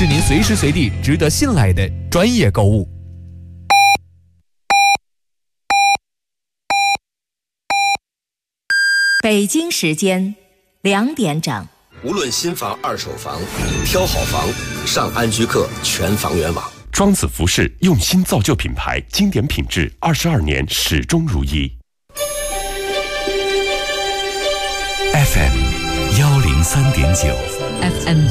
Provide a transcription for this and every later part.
是您随时随地值得信赖的专业购物。 北京时间2点整。 无论新房、二手房，挑好房，上安居客全房源网。 庄子服饰用心造就品牌，经典品质，22年始终如一。 FM 103.9 FM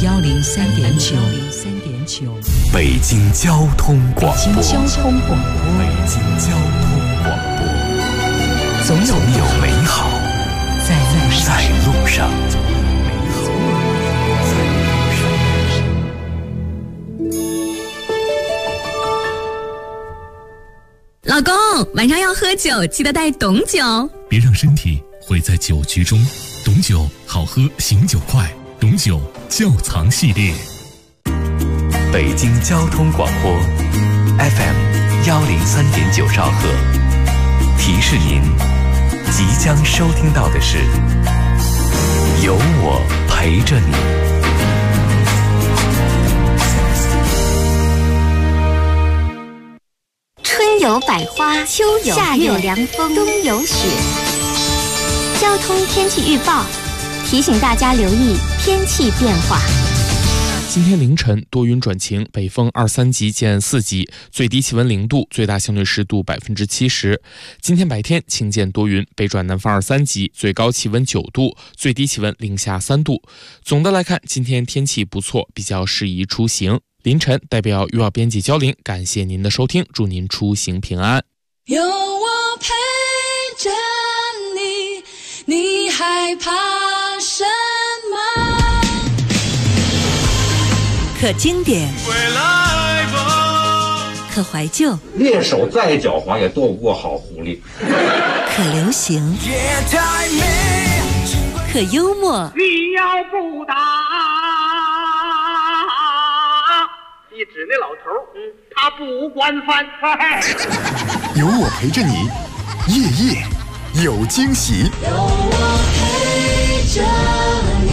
103.9， 北京交通广播。 北京交通广播， 总有美好在路上。 老公，晚上要喝酒，记得带董酒， 别让身体毁在酒局中。董酒好喝，醒酒快，董酒窖藏系列。 北京交通广播 FM 103.9兆赫，提示您即将收听到的是有我陪着你。 春有百花，秋有夏有凉风，冬有雪。交通天气预报提醒大家留意天气变化。 今天凌晨多云转晴，北风2、3级见4级，最低气温0度，最大相对湿度70%。今天白天晴见多云，北转南风2、3级，最高气温9度，最低气温零下3度。总的来看，今天天气不错，比较适宜出行。凌晨代表预报编辑焦玲，感谢您的收听，祝您出行平安。 有我陪着你，你害怕什么？ 可经典，可怀旧， 猎手再狡猾也斗不过好狐狸。 可流行，可幽默。 你要不打，一指那老头，他不管饭。 有我陪着你，夜夜有惊喜。 有我陪着你。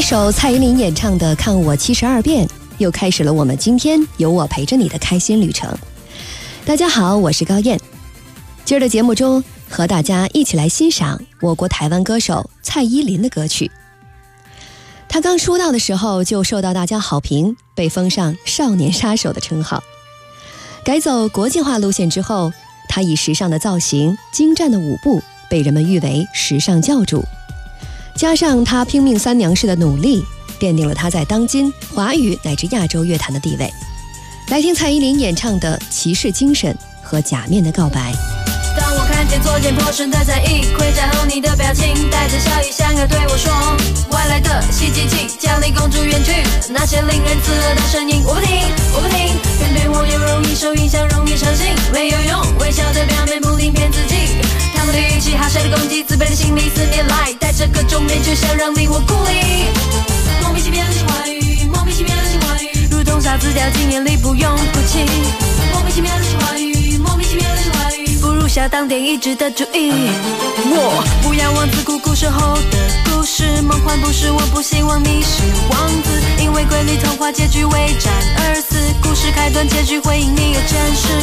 首蔡依林演唱的《看我72遍》，又开始了我们今天有我陪着你的开心旅程。大家好，我是高燕。今儿的节目中，和大家一起来欣赏我国台湾歌手蔡依林的歌曲。她刚出道的时候就受到大家好评，被封上少年杀手的称号。改走国际化路线之后，她以时尚的造型、精湛的舞步被人们誉为时尚教主。加上她拼命三娘式的努力，奠定了她在当今华语乃至亚洲乐坛的地位。来听蔡依林演唱的《骑士精神》和《假面的告白》。 当我看见作茧破身的在意，盔甲后你的表情带着笑意，想要对我说，外来的袭击器将你公主远去，那些令人刺耳的声音我不听，我不听，偏偏我又容易受影响，容易伤心，没有用，微笑的表面不停骗自己，他们的语气好谁的攻击，自卑的心理4年来戴着各种面具，想让你我孤立，莫名其妙的情话语，莫名其妙的情话语，如同沙子掉进眼里不用哭泣，莫名其妙的情话语，莫名其妙的情话语，不如下当点一致的主意。我不要王子苦苦守候的故事，梦幻不是，我不希望你是王子，因为瑰丽童话结局为战而死，故事开端结局会因你而真实。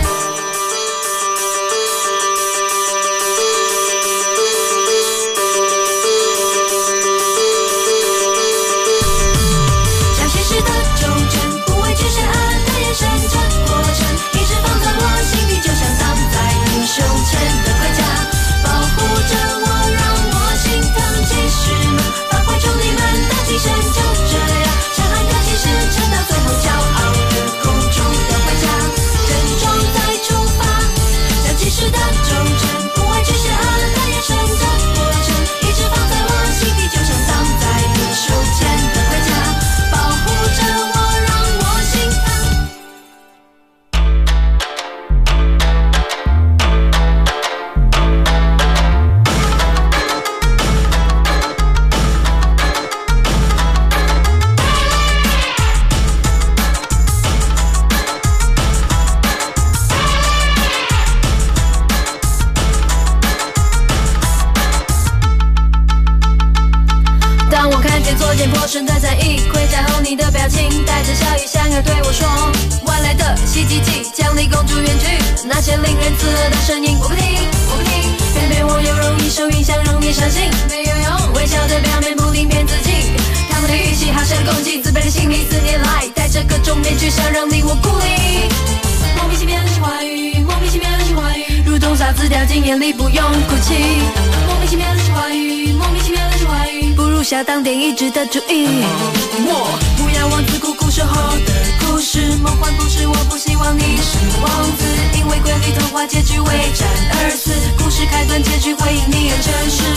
下当点一致的主意。我不要王子苦苦守候的故事，梦幻不是，我不希望你是王子，因为瑰丽童话结局为战而死，故事开端结局会因你而真实。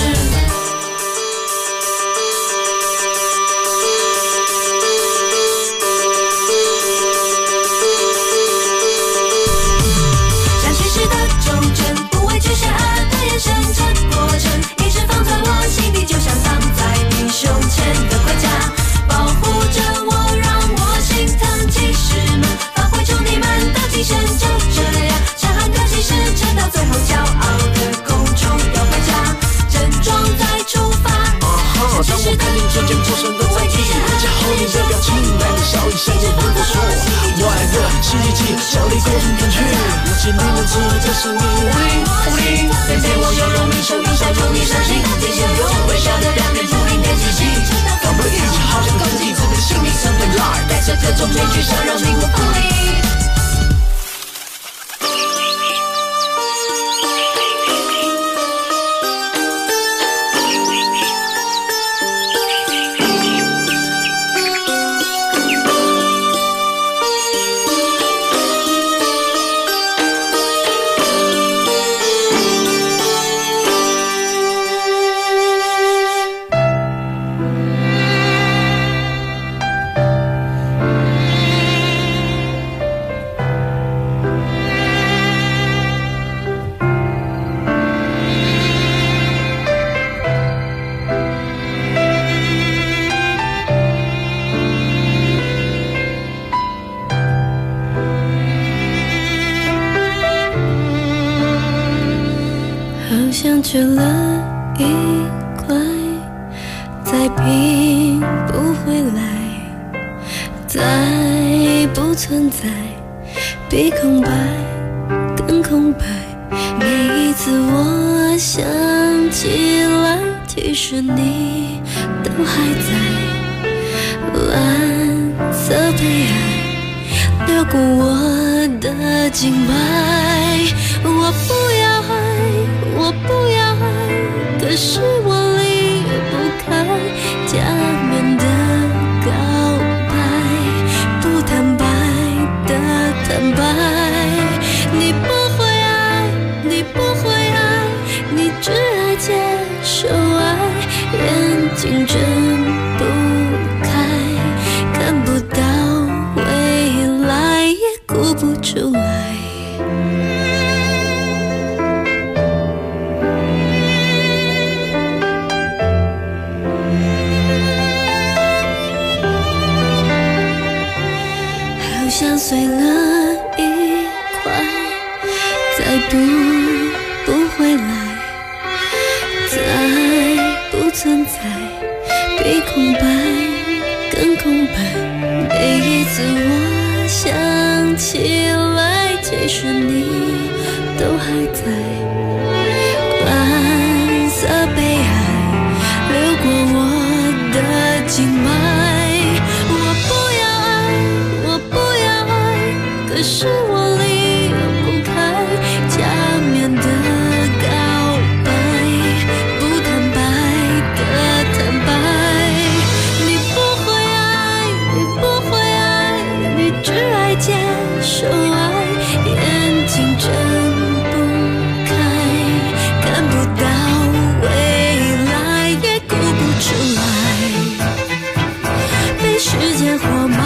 像骑士的忠贞，不畏惧险恶的眼神，这过程一直放在我心底，就像藏在胸前的盔甲，保护着我，让我心疼。骑士们，发挥出你们的精神，就这样，强悍的骑士，撑到最后，骄傲的公主要回家，整装再出发。 当我看见作茧破身的在意，盔甲后你的表情带着笑意，想要对我说，外来的袭击器向你公主远去，那些令人刺耳的声音无理无理，偏偏我又容易受影响，容易伤心，没有用，微笑的表面不停骗自己，他们的语气好像攻击，自卑的心理4年来戴着各种面具，想让你我孤立。 像吃了一块在拼不回来，再不存在，比空白更空白。每一次我想起来，其实你都还在。蓝色悲哀掠过我的静脉，我不要爱，我不要爱，可是我离不开假面的告白，不坦白的坦白。你不会爱，你不会爱，你只爱接受爱，眼睛睁不开，看不到未来，也哭不出来。好像碎了一块，再不回来，再不存在，比空白更空白。每一次我想起来，其实你都还在。蓝色悲哀流过我的静脉，我不要爱，我不要爱，可是我离不开假面的告白，不坦白的坦白。你不会爱，你不会爱，你只爱接受爱，眼睛睁不开，看不到未来，也哭不出来。被时间活埋，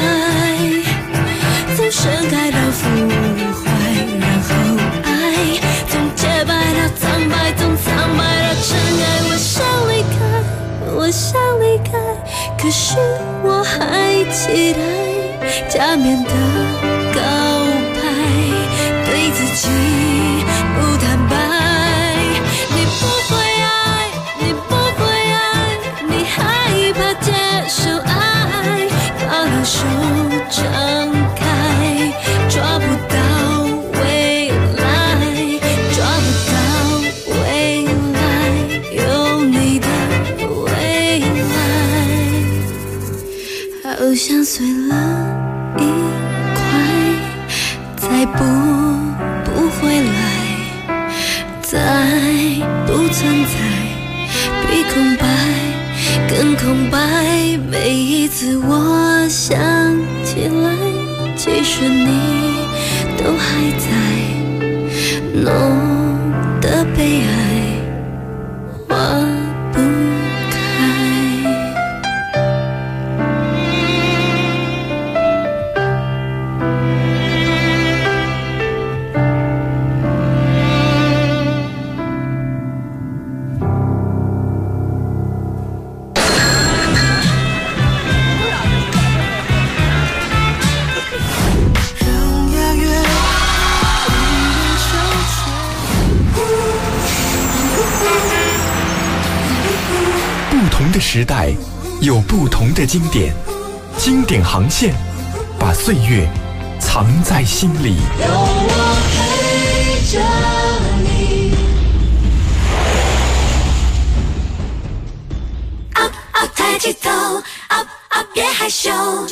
从盛开到腐坏，然后爱，从洁白到苍白，从苍白到尘埃。我想离开，我想离开，可是我还期待假面的告白，对自己不坦白。你不会爱，你不会爱，你害怕接受爱，把两手张开，抓不到未来，抓不到未来，有你的未来，好像碎了一块，再不回来，再不存在，比空白更空白。每一次我想起来，其实你都还在。浓的悲哀化不开。 不同的时代有不同的经典，经典航线把岁月藏在心里。 有我陪着你。Up up 抬起头 ，Up up 别害羞。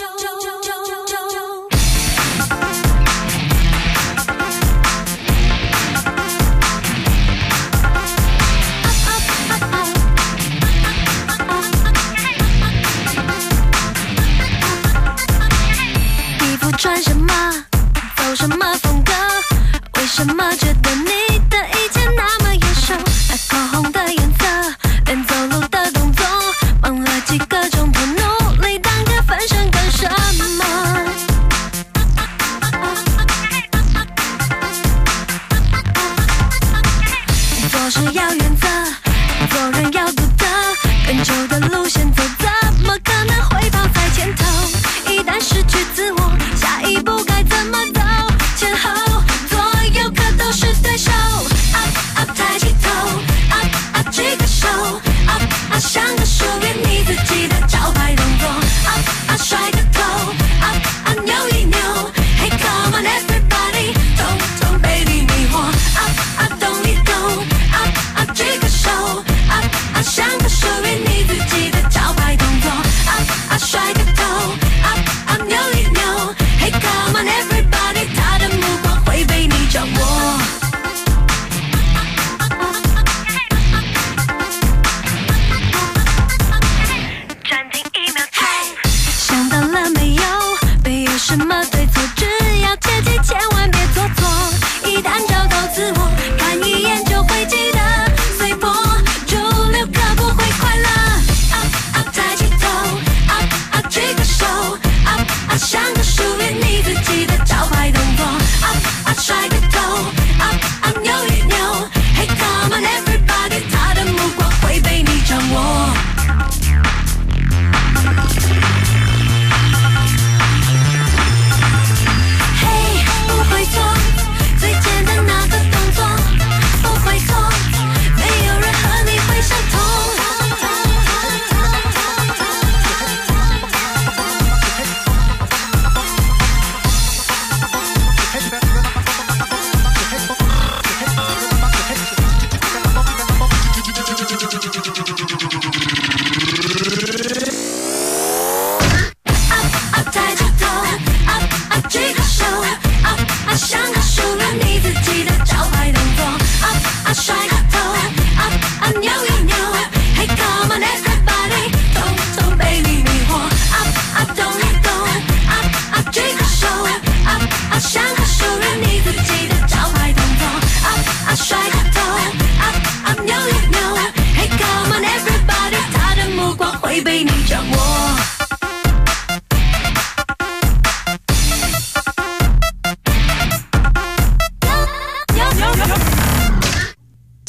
穿什么，走什么风格？为什么觉得你的一切那么眼熟？那口红的颜色，连走路的动作，忙了几个钟头，努力当个分身干什么？做事要原则，做人要独特，更久的路线走，怎么可能会跑在前头？一旦失去自我，下一步该怎么走？前后左右可都是对手。Up up 抬起头 ，Up up 举个手 ，Up up 像个属于你自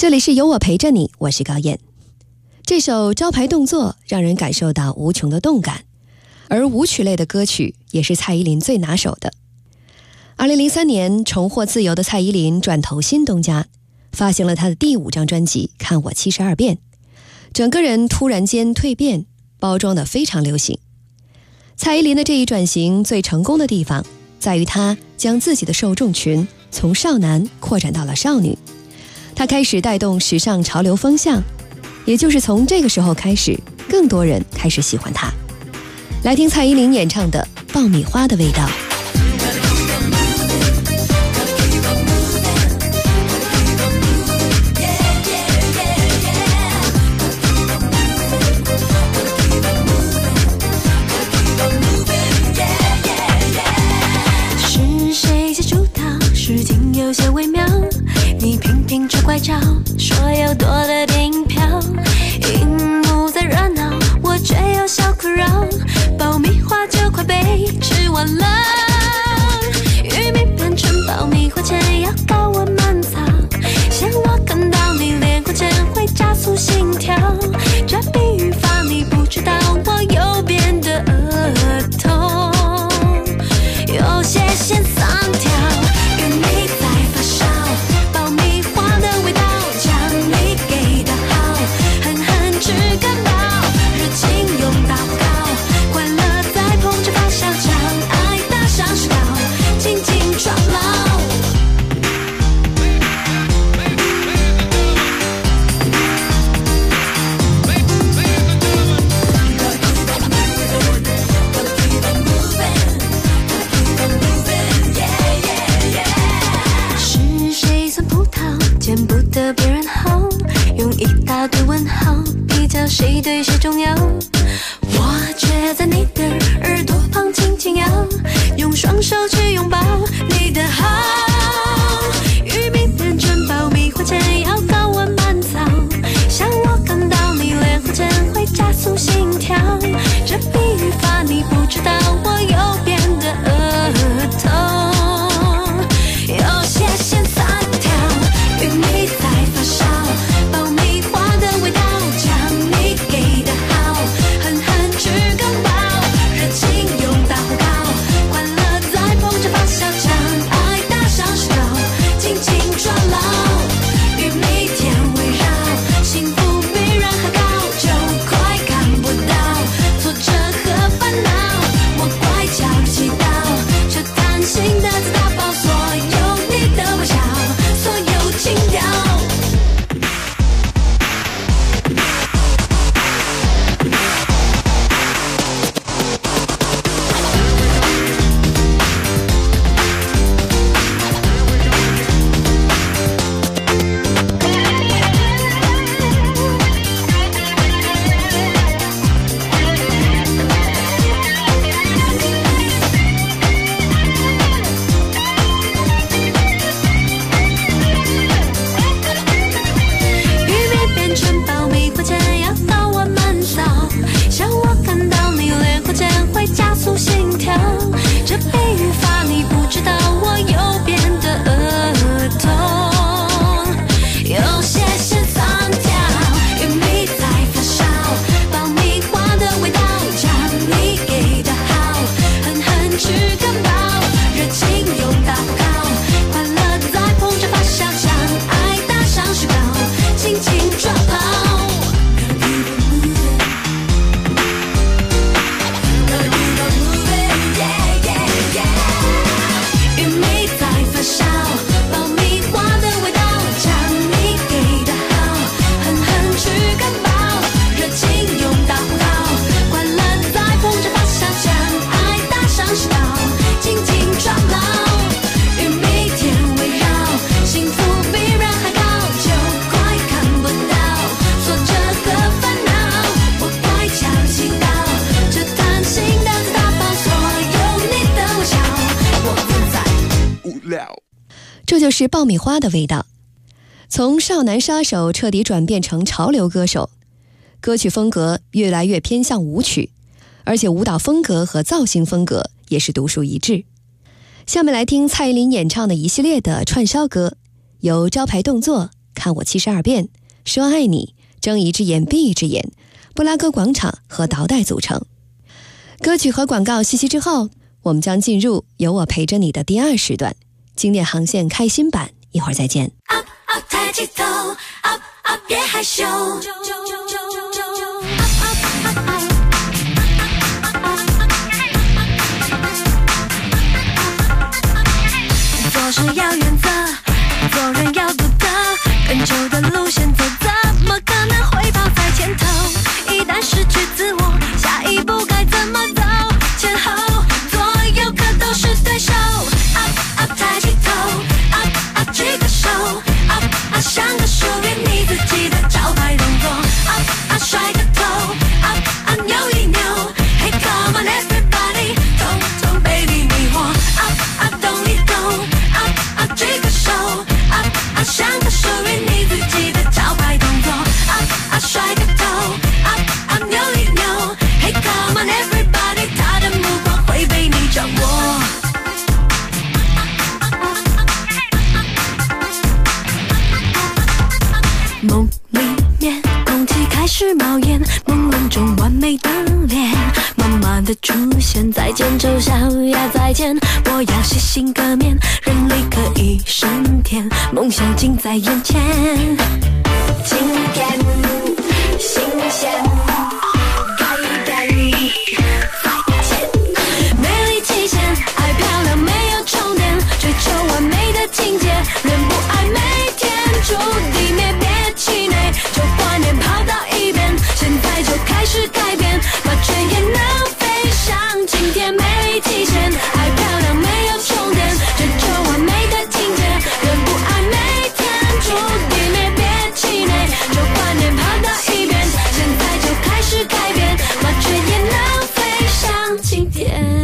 这里是有我陪着你，我是高燕。这首招牌动作让人感受到无穷的动感，而舞曲类的歌曲也是蔡依林最拿手的。2003年重获自由的蔡依林转投新东家，发行了她的第5张专辑《看我72遍》，整个人突然间蜕变，包装得非常流行。蔡依林的这一转型最成功的地方在于她将自己的受众群从少男扩展到了少女，她开始带动时尚潮流风向，也就是从这个时候开始，更多人开始喜欢她。来听蔡依林演唱的《爆米花的味道》。 有些微妙，你频频出拐角，说要多的订票，荧幕在热闹，我却有小困扰，爆米花就快被吃完了，玉米变成爆米花前要高温慢炒，像我看到你脸红前会加速心跳，这比语法你不知道，我右边的额头有些线3条，玉米爆米花的味道，奖励给的好，狠狠吃个饱，热情用大火烤，快乐在碰着发酵，将爱打上石膏，紧紧抓牢。见不得别人好，用一大堆问号比较谁对谁重要，我却在你的耳朵旁轻轻摇，用双手去拥抱你的好，玉米变成爆米花前要高温慢炒，像我看到你脸红前会加速心跳，这比语法你不知道，我右边的额头有些线3条，玉米在发烧，爆米花的味道，奖励给的好，狠狠吃个饱，热情用大火烤，快乐在碰着发酵，将爱打上石膏，紧紧抓牢，玉米甜围绕，幸福比人还高，就快看不到挫折和烦恼，我乖巧祈祷，这贪心的自打包，所有你的微笑，所有情调。 这就是爆米花的味道。从少男杀手彻底转变成潮流歌手，歌曲风格越来越偏向舞曲，而且舞蹈风格和造型风格也是独树一帜。下面来听蔡依林演唱的一系列的串烧歌，由招牌动作、 看我72遍，说爱你，睁一只眼闭一只眼，布拉格广场和倒带组成。歌曲和广告息息之后，我们将进入有我陪着你的第2时段，经典航线开心版，一会儿再见。 Up up 抬起头 ，Up up 别害羞。做事要原则，做人要独特，更久的路线走，怎么可能会跑在前头？一旦失去自我，下一步该怎么走？前后左右可都是对手。Up up 抬起头 ，Up up 举个手 ，Up up 像个属于你自己的招牌动作。Up up 甩个头 ，Up up 扭一扭 ，Hey come on everybody， 通通被你迷惑。Up up 动一动 ，Up up 举个手 ，Up up 像个属于你自己的招牌动作。Up up 甩个头 ，Up up 扭一扭 ，Hey come on everybody， 他的目光会被你掌握。梦里面，空气开始冒烟，朦胧中完美的脸，慢慢的出现，再见丑小鸭再见，我要洗心革面，人力可以升天，梦想近在眼前。今天新鲜，改变再见，美丽极限，爱漂亮没有重点，追求完美的境界，人不爱每天注定灭。气馁，旧观念抛到一边，现在就开始改变，麻雀也能飞上青天，美丽极限，爱漂亮没有重点，追求完美的境界，人不爱每天注定灭，别气馁，旧观念抛到一边，现在就开始改变，麻雀也能飞上青天。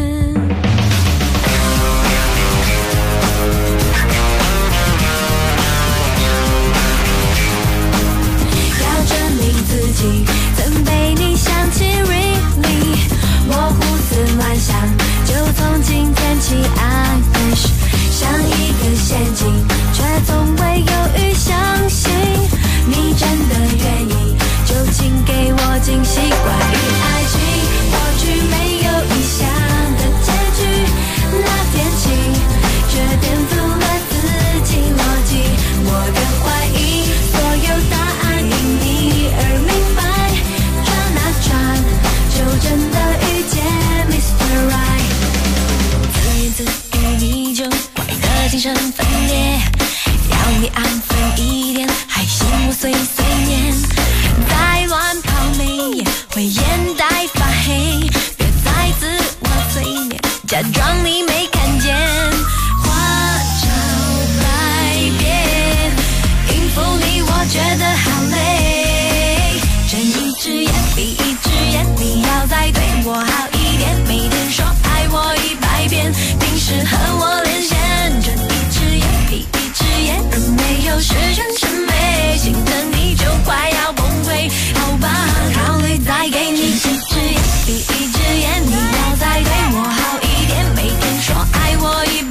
曾被你想起 really， 我胡思乱想，就从今天起 I wish， 像一个陷阱，却从未犹豫相信你真的愿意，就请给我惊喜。关于爱情，过去没有理想的结局，那天起却颠覆了自己逻辑，我的怀疑，所有答案因你而明白，转啊转，就真的遇见 Mr. Right， 自言自语你就怪得精神分裂，要你安分一点，还嫌我碎碎念，再乱跑眉眼会眼袋发黑，别再自我催眠，假装你没看见，花招百变，应付你我觉得好累，睁一只眼闭一只眼，你要再对我好一点，每天说爱我100遍，平时和我连线，睁一只眼闭一只眼，而没有十全十美，心疼你就快要崩溃，好吧，考虑再给你几只眼闭一只眼，你要再对我好一点，每天说爱我100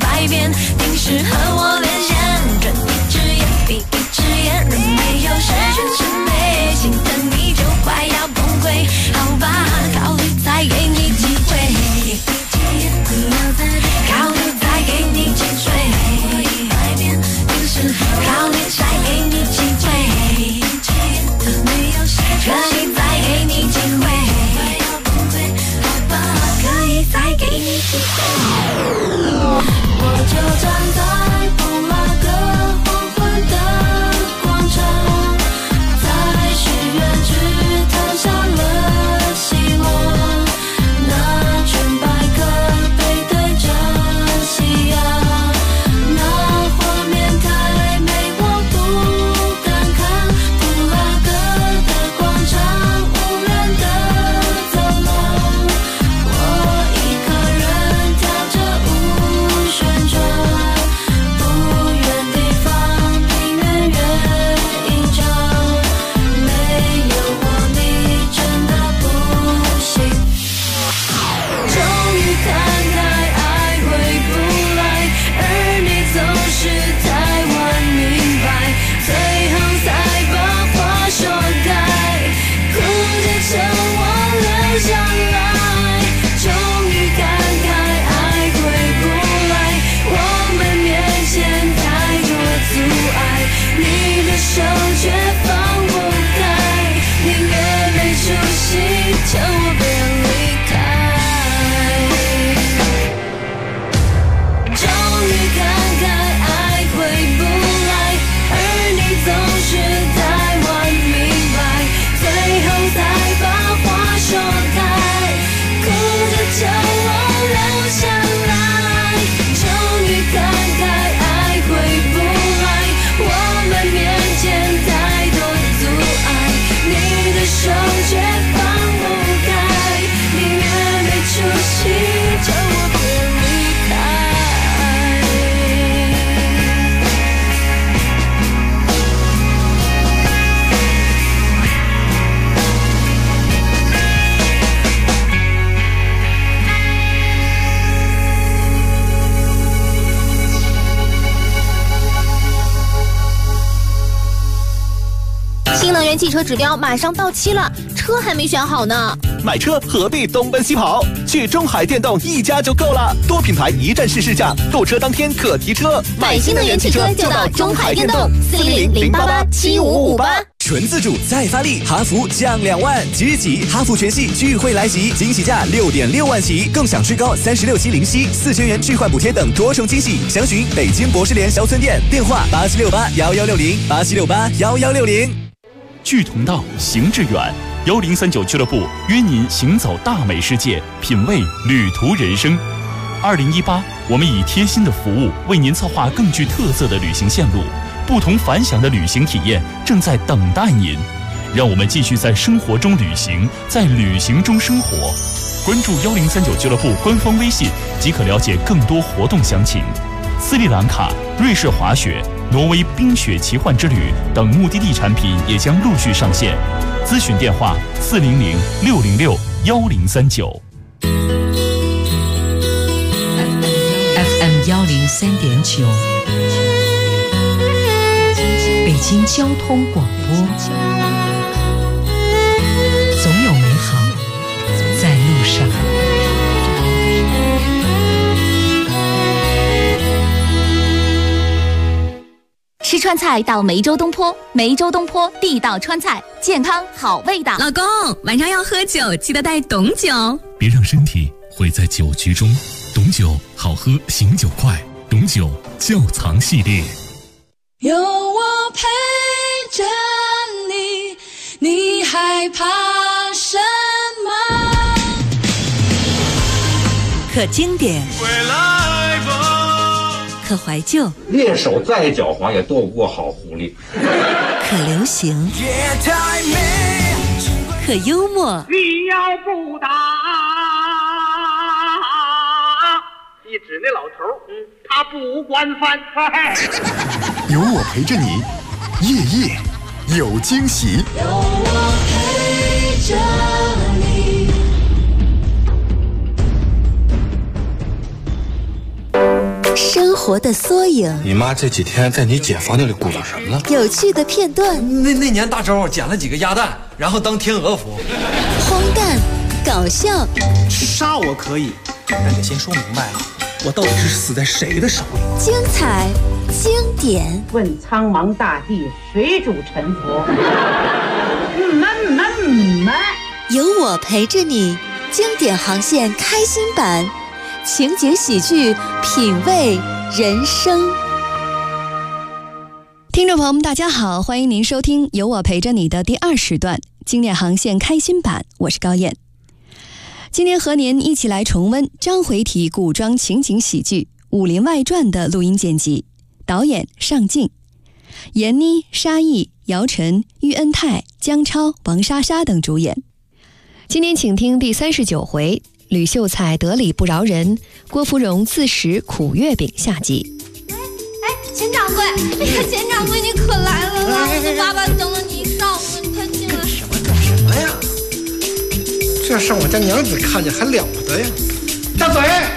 汽车指标马上到期了，车还没选好呢。 买车何必东奔西跑？去中海电动一家就够了，多品牌一站式试驾，购车当天可提车。 买新能源汽车就到中海电动，400-088-7558。 纯自主再发力，哈弗降2万，即日起哈弗全系聚会来袭，惊喜价6.6万起，更享最高36期零息，4000元置换补贴等多重惊喜。详询北京博士联小村店，电话87681160，87681160。 聚同道，行致远，1039俱乐部约您行走大美世界，品味旅途人生。2018，我们以贴心的服务为您策划更具特色的旅行线路，不同凡响的旅行体验正在等待您。让我们继续在生活中旅行，在旅行中生活。关注1039俱乐部官方微信即可了解更多活动详情。斯里兰卡、瑞士滑雪、挪威冰雪奇幻之旅等目的地产品也将陆续上线。咨询电话400-606-1039。 FM 103.9，北京交通广播，总有美好在路上。 吃川菜到梅州东坡，梅州东坡地道川菜，健康好味道。 老公，晚上要喝酒，记得带董酒。 别让身体毁在酒局中，董酒好喝，醒酒快。董酒窖藏系列， 有我陪着你，你害怕什么？ 可经典，可怀旧， 猎手再狡猾也斗不过好狐狸。 可流行，可幽默。 你要不打，一指那老头，他不惯犯。 有我陪着你，夜夜有惊喜。 有我陪着你。 生活的缩影， 你妈这几天在你姐房间里鼓捣什么呢？ 有趣的片段。 那年大周捡了几个鸭蛋，然后当天鹅服。 荒诞，搞笑。 杀我可以，但得先说明白了，我到底是死在谁的手里？ 精彩，经典。 问苍茫大地，谁主沉浮？ 有我陪着你，经典航线开心版。情景喜剧，品味人生。 听众朋友们，大家好，欢迎您收听《有我陪着你》的第2时段经典航线开心版，我是高燕。今天和您一起来重温章回体古装情景喜剧《武林外传》的录音剪辑，导演尚敬，闫妮、沙溢、姚晨、喻恩泰、姜超、王莎莎等主演。今天请听第39回吕秀才得理不饶人，郭芙蓉自食苦月饼下集。 钱掌柜，哎呀，钱掌柜你可来了啦！我的爸爸等了你一上午，你快进来。 干什么呀？这让我家娘子看见还了得呀！大嘴。 哎，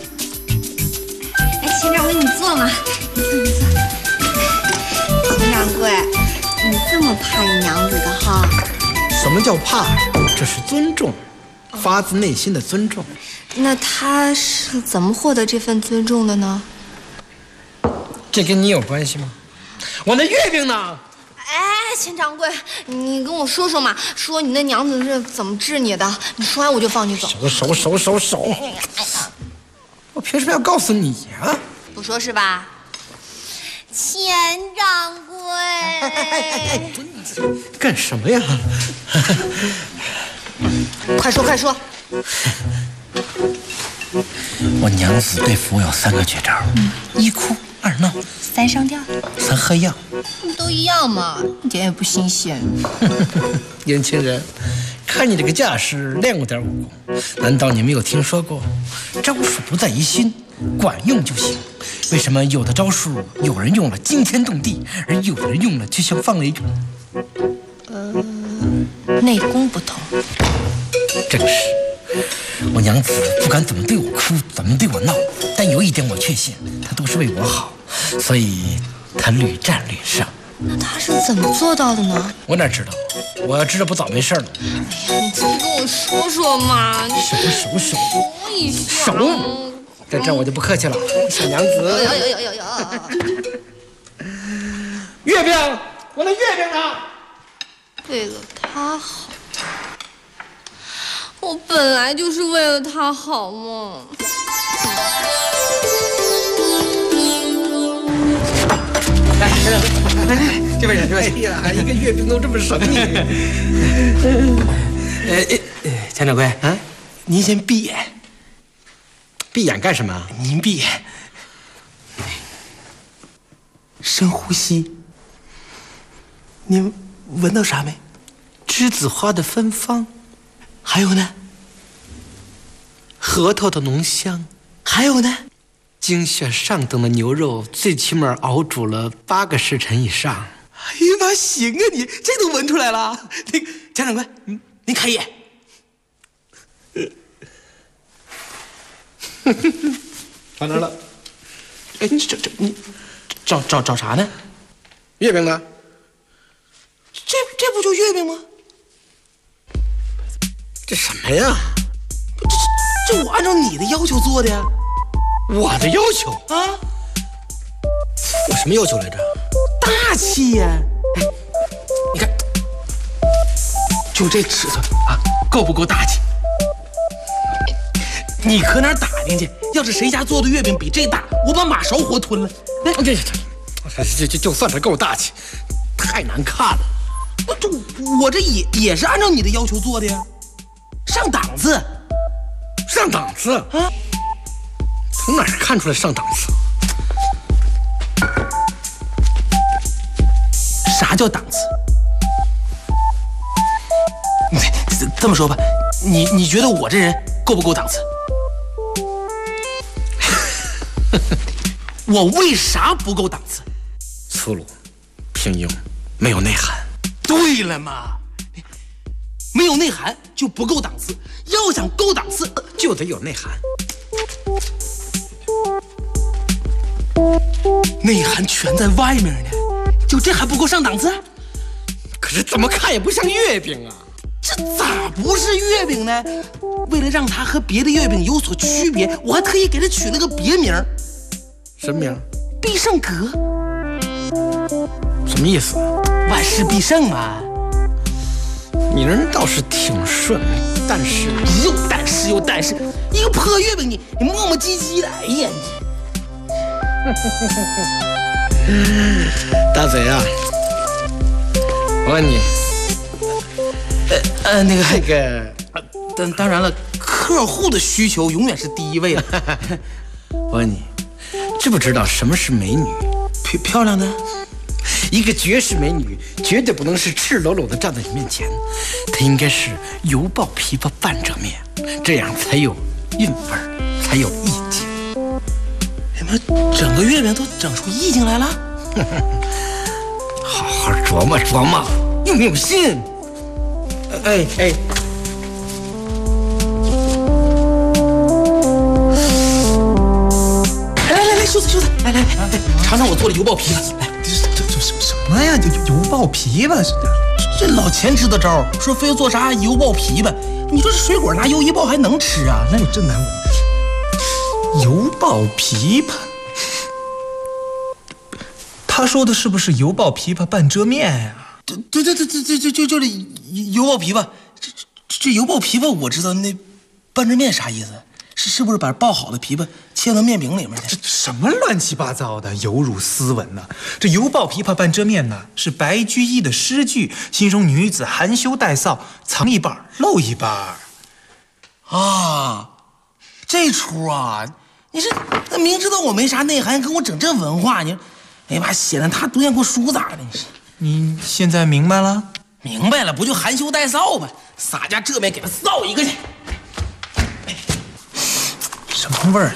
钱掌柜你坐嘛，你坐。钱掌柜，你这么怕你娘子的哈？ 什么叫怕？这是尊重。发自内心的尊重。 那他是怎么获得这份尊重的呢？ 这跟你有关系吗？我那月饼呢？ 哎，钱掌柜，你跟我说说嘛，说你那娘子是怎么治你的？你说完我就放你走。 手！我凭什么要告诉你呀？ 不说是吧？钱掌柜， 干什么呀？ 快说！ 我娘子对付我有3个绝招：1哭2闹 3上吊 3喝药。 都一样嘛，一点也不新鲜。 年轻人，看你这个架势，练过点武功，难道你没有听说过招数不在于心，管用就行？为什么有的招数有人用了惊天动地，而有的人用了就像放了一个内功不同。 正是，我娘子不管怎么对我哭，怎么对我闹，但有一点我确信，她都是为我好，所以她屡战屡胜。 那他是怎么做到的呢？ 我哪知道？我要知道不早没事了。 哎呀，你自己跟我说说嘛。 手一手，这我就不客气了，小娘子。 有。 月饼，我的月饼呢？ 为了他好，我本来就是为了他好嘛。 来，这位，哎呀，一个月饼都这么神秘。钱掌柜啊，您先闭眼。闭眼干什么？您闭眼，深呼吸。您闻到啥没？栀子花的芬芳，还有呢，核桃的浓香，还有呢，精选上等的牛肉，最起码熬煮了8个时辰以上。哎呀妈，行啊你，这都闻出来了。那个蒋掌柜，您开眼。放哪了？哎，你找啥呢？月饼呢？这不就月饼吗？这什么呀？这我按照你的要求做的呀。我的要求啊？我什么要求来着？大气呀！哎，你看，就这尺寸啊，够不够大气？你可哪打听去？要是谁家做的月饼比这大，我把马勺活吞了。哎，就算它够大气，太难看了。我这也是按照你的要求做的呀，上档次，上档次啊！从哪儿看出来上档次？啥叫档次？这么说吧，你觉得我这人够不够档次？我为啥不够档次？粗鲁、平庸，没有内涵。对了嘛，没有内涵就不够档次。要想够档次，就得有内涵。内涵全在外面呢，就这还不够上档次？可是怎么看也不像月饼啊！这咋不是月饼呢？为了让它和别的月饼有所区别，我还特意给它取了个别名。什么名？必胜阁。什么意思？万事必胜嘛。你人倒是挺顺，但是又但是，一个破月饼你磨磨唧唧的，哎呀你！大嘴啊，我问你，当然了，客户的需求永远是第一位的。我问你，知不知道什么是美女？漂亮的。一个绝世美女绝对不能是赤裸裸的站在你面前，她应该是油爆琵琶半遮面，这样才有韵味儿，才有意境。你们整个月饼都整出意境来了？好好琢磨琢磨，用心。哎，来，秀才，来，尝尝我做的油爆琵琶。来，这什么呀？油爆琵琶，这老钱知道招，说非要做啥油爆琵琶。你说这水果拿油一爆还能吃啊？那真难闻。油爆琵琶， 他说的是不是油爆琵琶半遮面呀？ 对，就是油爆琵琶。这油爆琵琶我知道，那半遮面啥意思？是不是把爆好的琵琶切到面饼里面去？ 这什么乱七八糟的，有辱斯文呐！这油爆琵琶半遮面呢，是白居易的诗句，形容女子含羞带臊，藏一半露一半。 啊，这出啊！你是那明知道我没啥内涵，跟我整这文化，你，哎呀妈，写的他读见过书咋的？ 你现在明白了？ 明白了，不就含羞带臊吗？洒家这面给他臊一个去。 什么味儿？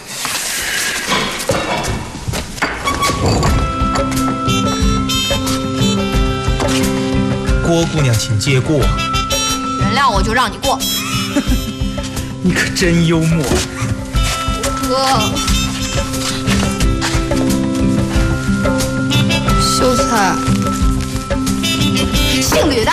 郭姑娘，请借过。 原谅我就让你过。 你可真幽默。 哥，秀才， 姓吕的。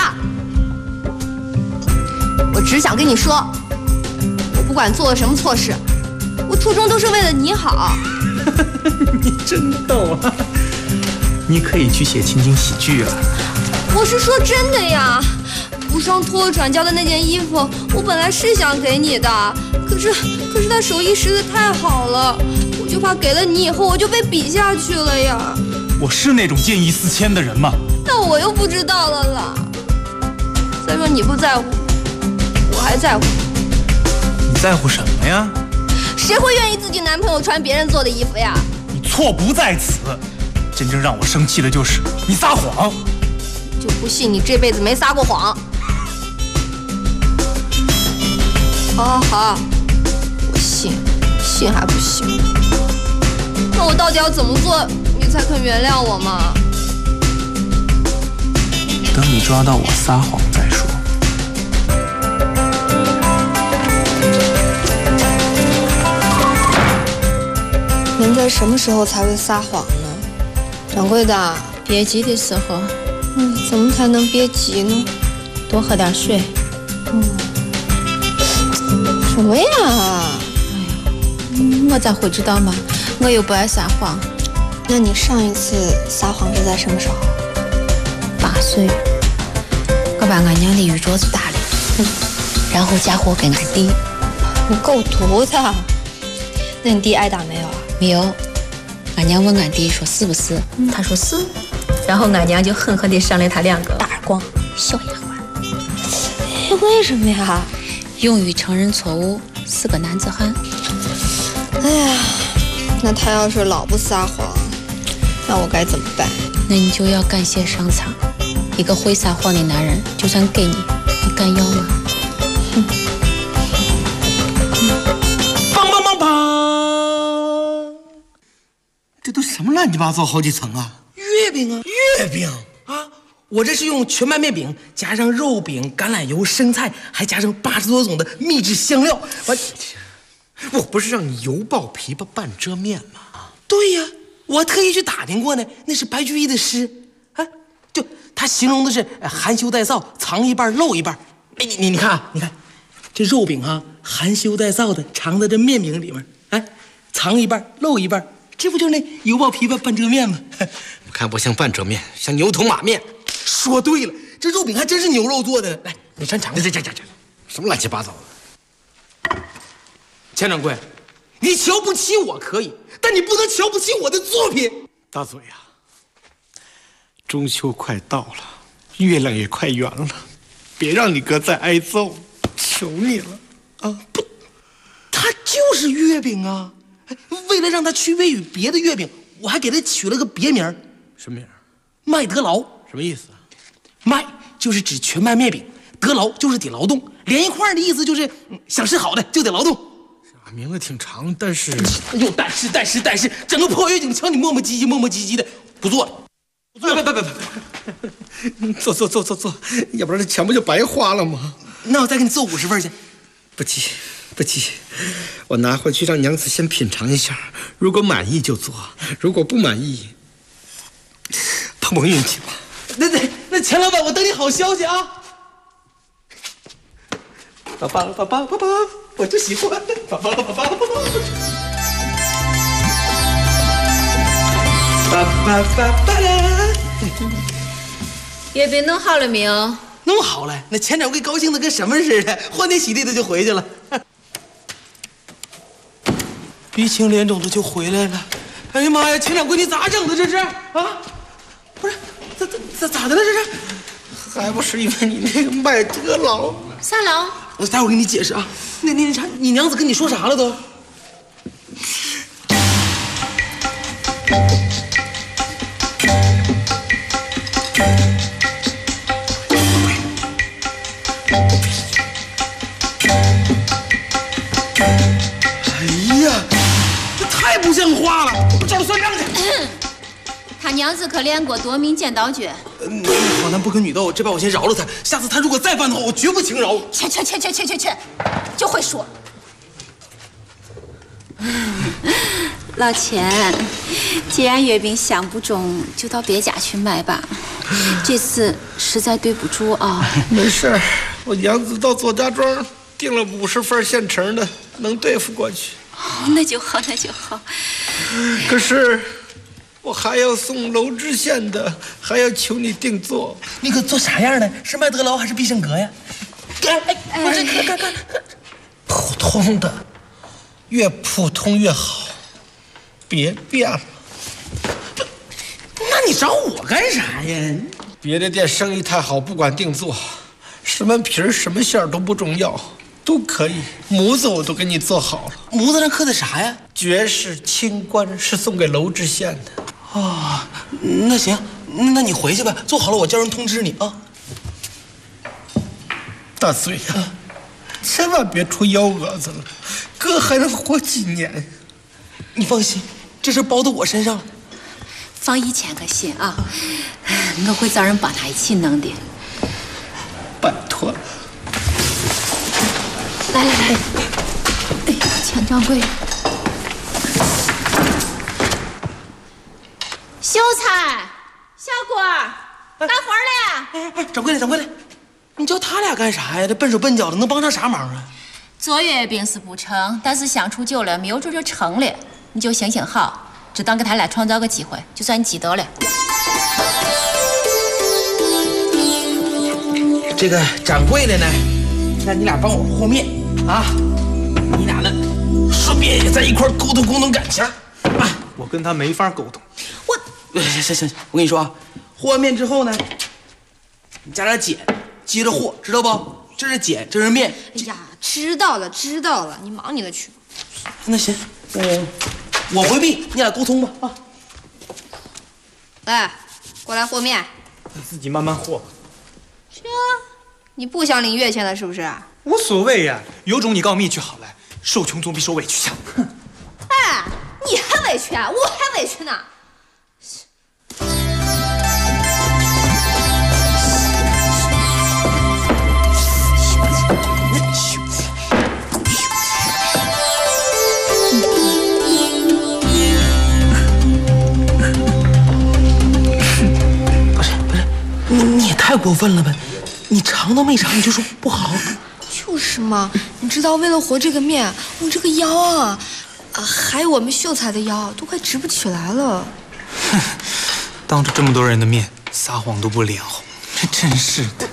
我只想跟你说，我不管做了什么错事，我初衷都是为了你好。 你真逗啊！你可以去写情景喜剧了。 我是说真的呀，无伤托转交的那件衣服，我本来是想给你的，可是他手艺实在太好了，我就怕给了你以后我就被比下去了呀。 我是那种见异思迁的人吗？ 那我又不知道了啦。再说你不在乎，我还在乎。 你在乎什么呀？ 谁会愿意自己男朋友穿别人做的衣服呀？ 你错不在此，真正让我生气的就是你撒谎。 就不信你这辈子没撒过谎。好，我信还不行。那我到底要怎么做，你才肯原谅我嘛？ 等你抓到我撒谎再说。 人在什么时候才会撒谎呢？掌柜的， 憋急的时候。 怎么才能憋急呢？ 多喝点水。 什么呀？ 我咋会知道嘛？我又不爱撒谎。 那你上一次撒谎是在什么时候 ？8岁，我把俺娘的玉镯子打了，然后嫁祸给俺弟。 你够毒的。那你弟挨打没有啊？ 没有。俺娘问俺弟说是不是，他说是。然后俺娘就狠狠地扇了他2个大耳光。小丫鬟。 为什么呀？ 勇于承认错误是个男子汉。 哎呀，那他要是老不撒谎，那我该怎么办？ 那你就要感谢上苍，一个会撒谎的男人，就算给你，你敢要吗？ 梆！这都什么乱七八糟好几层啊！月饼啊，月饼啊！我这是用全麦面饼，加上肉饼、橄榄油、生菜，还加上80多种的秘制香料。 我不是让你油爆琵琶半遮面吗？ 对呀，我特意去打听过呢，那是白居易的诗啊，就他形容的是含羞带臊，藏一半露一半。你看啊，你看这肉饼啊，含羞带臊的藏在这面饼里面，哎，藏一半露一半，这不就是那油爆琵琶半遮面吗？ 我看不像半遮面，像牛头马面。 说对了，这肉饼还真是牛肉做的。来，你先尝尝。 这，什么乱七八糟的？ 钱掌柜，你瞧不起我可以，但你不能瞧不起我的作品。 大嘴呀，中秋快到了，月亮也快圆了，别让你哥再挨揍，求你了啊！ 不，它就是月饼啊。为了让它区别于别的月饼，我还给它取了个别名。 什么名？ 麦德劳。 什么意思啊？ 麦就是指全麦面饼，德劳就是得劳动，连一块的意思就是想吃好的就得劳动。 名字挺长，但是但是，整个破月景瞧你磨磨唧唧的，不做了。 坐，要不然这钱不就白花了吗？ 那我再给你做50份去。 不急，我拿回去让娘子先品尝一下，如果满意就做，如果不满意，碰碰运气吧。 那钱老板，我等你好消息啊！爸，我就喜欢爸。 月饼弄好了没有？ 弄好了。那钱掌柜高兴的跟什么似的，欢天喜地的就回去了，鼻青脸肿的就回来了。哎呀妈呀，钱掌柜你咋整的这是啊？不是，咋的了这是？ 还不是因为你那个麦德劳。 啥劳？ 我待会儿给你解释啊。你娘子跟你说啥了都？哎呀，这太不像话了！我找他算账去。 他娘子可练过夺命剪刀诀。 好男不可女斗，这把我先饶了他。下次他如果再犯的话，我绝不轻饶。 去，就会说。 老钱，既然月饼相不中，就到别家去买吧。这次实在对不住啊。 没事，我娘子到左家庄订了50份现成的，能对付过去。 那就好，那就好。 可是我还要送娄知县的，还要求你定做。你可做啥样的？是麦德劳还是必胜阁呀？我这看，普通的，越普通越好，别变了。 那你找我干啥呀？别的店生意太好，不管定做，什么皮儿、什么馅儿都不重要，都可以。模子我都给你做好了。模子上刻的啥呀？爵士清官，是送给娄知县的。 哦，那行，那你回去吧，做好了我叫人通知你啊。 大嘴呀，千万别出幺蛾子了，哥还能活几年？ 你放心，这事包到我身上了。 放1000个心啊，我会找人帮他一起弄的。 拜托了。 来，哎，钱掌柜。秀才、小郭，干活了！掌柜的，你叫他俩干啥呀？这笨手笨脚的，能帮上啥忙啊？ 做月饼是不成，但是相处久了，没有准就成了。你就行好，只当给他俩创造个机会，就算你积德了。 这个掌柜的呢，让你俩帮我和面啊！你俩呢，顺便也在一块沟通感情。 我跟他没法沟通。 行，我跟你说啊，和完面之后呢，你加点碱，接着和，知道不？这是碱，这是面。 哎呀，知道了，你忙你的去。 那行，我回避，你俩沟通吧啊。 来，过来和面。 自己慢慢和吧。 这，你不想领月钱了是不是？ 无所谓呀，有种你告密去好了，受穷总比受委屈强。 哎，你还委屈啊？我还委屈呢。 你也太过分了呗！你尝都没尝你就说不好， 就是嘛！你知道为了和这个面，我这个腰啊，还有我们秀才的腰都快直不起来了。 哼，当着这么多人的面撒谎都不脸红，真是的。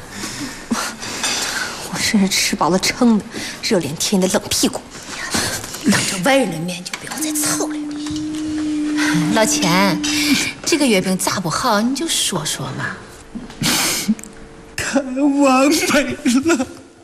我真是吃饱了撑的，热脸贴你的冷屁股。当着外人的面就不要再凑了。老钱，这个月饼咋不好？你就说说嘛。 太完美了！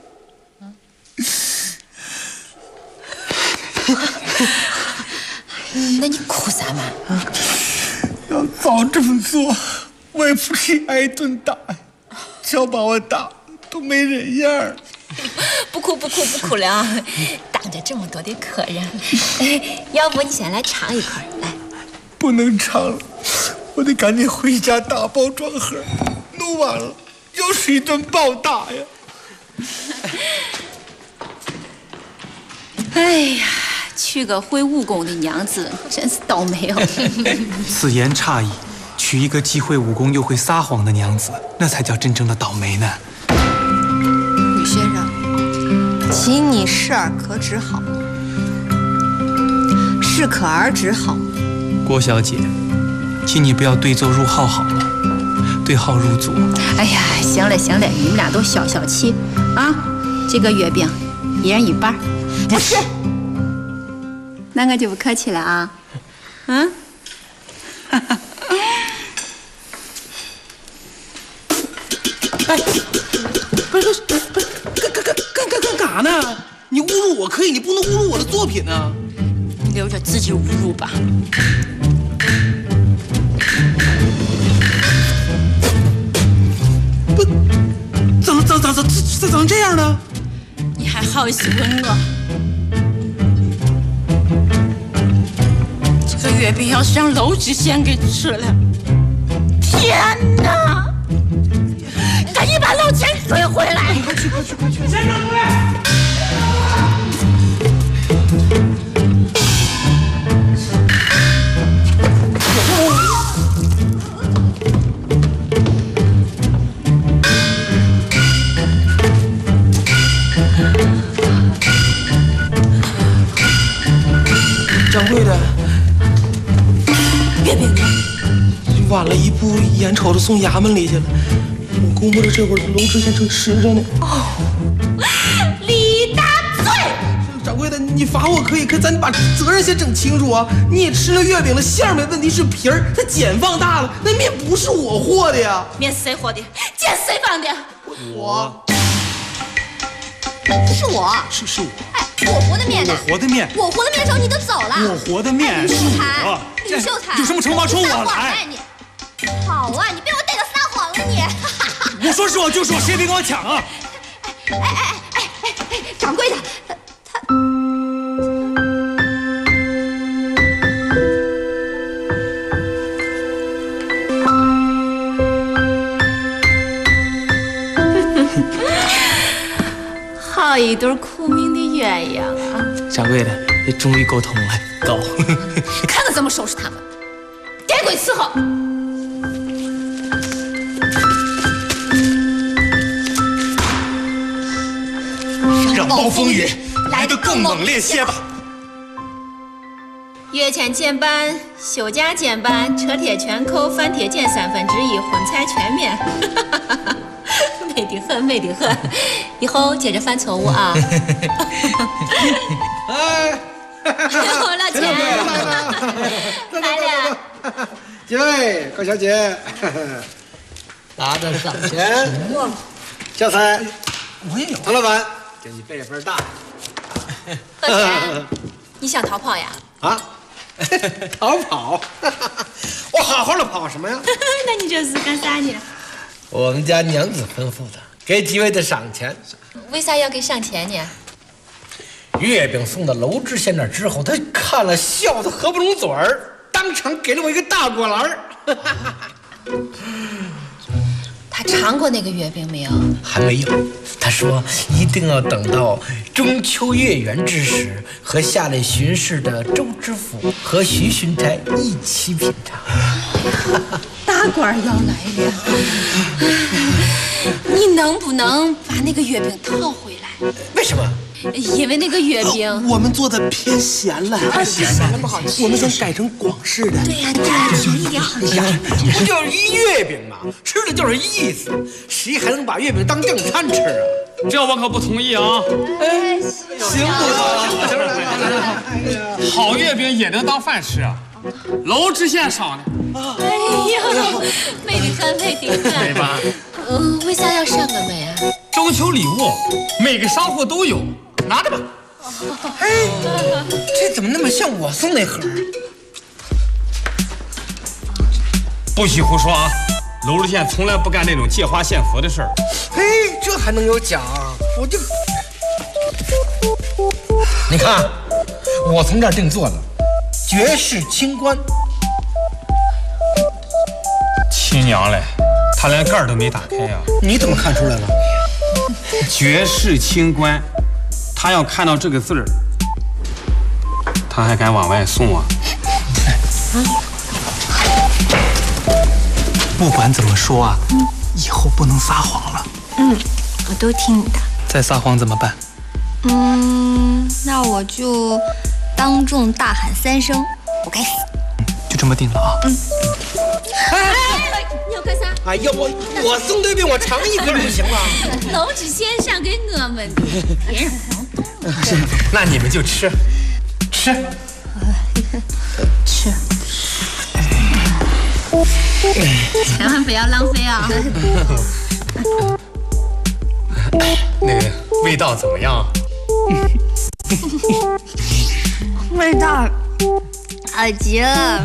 那你哭啥嘛？ 要早这么做，我也不是挨顿打，要把我打都没人样。 不哭了啊！当着这么多的客人，要不你先来尝一块，来。 不能尝了，我得赶紧回家打包装盒，弄完了。又是一顿暴打呀！ 哎呀，娶个会武功的娘子，真是倒霉哦！ 此言差矣，娶一个既会武功又会撒谎的娘子，那才叫真正的倒霉呢。 吕先生，请你适可而止好，适可而止好。 郭小姐，请你不要对奏入号好了。对号入座。 哎呀，行了，你们俩都消气啊！这个月饼一人一半。不是，那我就不客气了啊。嗯。 哎，不是，干啥呢？你侮辱我可以，你不能侮辱我的作品呢。 你留着自己侮辱吧。 咋成这样呢？ 你还好意思问我？这个月饼要是让娄知县给吃了，天哪！赶紧把娄钱追回来！ 快去！县长同志！ 眼瞅着送衙门里去了，我估摸着这会儿娄知县正吃着呢。 李大嘴！ 掌柜的，你罚我可以，可咱把责任先整清楚啊！你也吃了月饼了，馅儿没问题，是皮儿它碱放大了，那面不是我和的呀。 面是谁和的？碱谁放的？ 我。 是我。 是我。 哎，我和的面呢？ 我和的面。 我和的面的时候你就走了。 我和的面是我。 吕秀才， 有什么惩罚冲我来？ 你好啊，你被我逮着撒谎了你！ 我说是我就说，谁别跟我抢啊！ 哎，掌柜的，他。 好一对苦命的鸳鸯啊！ 掌柜的，这终于沟通了，高。 看看怎么收拾他们，该归伺候。 让暴风雨来得更猛烈些吧。 月钱减半，休假减半，车贴全扣，饭贴减1/3，荤菜全免。美得很，美得很。以后接着犯错误啊！ 哎， 老钱来了。 几位高小姐，拿着赏钱。小菜我也有。 唐老板，给你备份大。 老钱，你想逃跑呀？ 啊？逃跑？我好好的跑什么呀？ 那你这是干啥呢？ 我们家娘子吩咐的，给几位的赏钱。 为啥要给赏钱呢？ 月饼送到娄知县那之后，他看了笑得合不拢嘴儿，当场给了我一个大果篮儿。 他尝过那个月饼没有？ 还没有。他说一定要等到中秋月圆之时，和下来巡视的周知府和徐巡差一起品尝。 大官要来了，你能不能把那个月饼讨回来？ 为什么？ 因为那个月饼我们做的偏咸了， 太咸了不好吃。 我们想改成广式的。 对呀，便宜点好吃。 不就是一月饼吗？吃的就是意思，谁还能把月饼当正餐吃啊？ 这我可不同意啊！ 哎，行不行？好月饼也能当饭吃啊！娄知县赏的。 哎呀，美得很，美得很， 对吧？ 为啥要赏我们呀？ 中秋礼物每个商户都有，拿着吧。 哎，这怎么那么像我送那盒？ 不许胡说啊！娄知县从来不干那种借花献佛的事儿。 嘿，这还能有假？我就……你看，我从这儿定做了，绝世清官。 亲娘嘞，他连盖儿都没打开呀！ 你怎么看出来了？ 绝世清官，他要看到这个字儿，他还敢往外送啊？ 不管怎么说啊，以后不能撒谎了。 我都听你的。 再撒谎怎么办？ 那我就当众大喊3声，我该死。 就这么定了啊。 你要干啥？ 哎呀，我送对饼，我尝一根不行吗？ 娄知县赏给我们的，别人不能动。 那你们就吃，吃。 千万不要浪费啊！ 那个味道怎么样？ 味道好极了。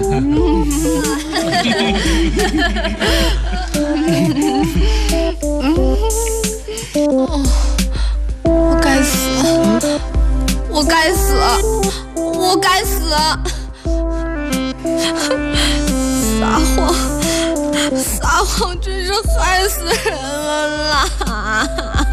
我该死！我该死！我该死！撒谎真是害死人了啦！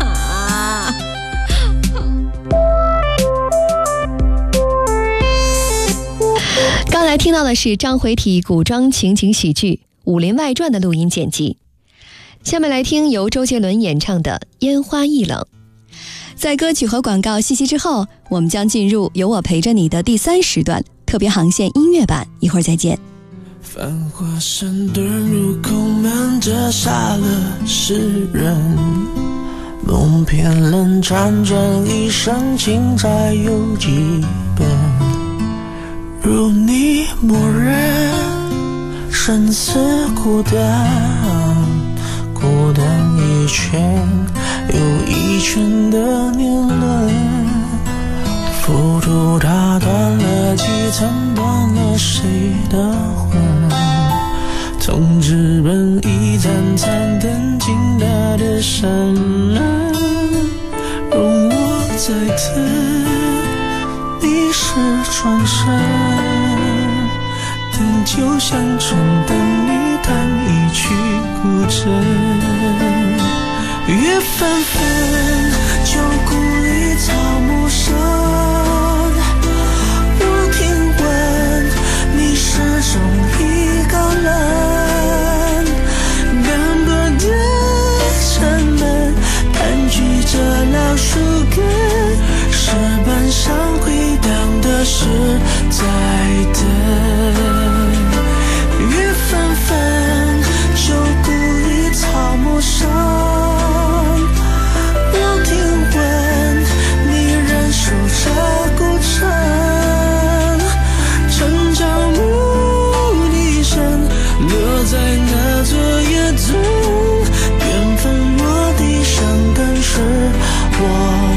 刚才听到的是章回体古装情景喜剧《武林外传》的录音剪辑。下面来听由周杰伦演唱的《烟花易冷》。在歌曲和广告信息之后，我们将进入由我陪着你的第3时段特别航线音乐版，一会儿再见。 繁华山遁入口门，折煞了世人。梦偏冷，辗转一生，情债有几本？如你默认，生死孤单，孤单一圈又一圈的年轮。浮屠它断了几层，断了谁的魂？从纸本一盏盏灯，进大的山门，容我再等，你是转身，等酒香醇，等你弹一曲古筝。月纷纷，旧故里草木深，我听闻你始终一个人，斑驳的城门盘踞着老树根，石板上回荡的是在等。月纷纷，旧故里草木深，我听闻你仍守着古城，城角牧笛声落在那座野洞，缘分落地生根是我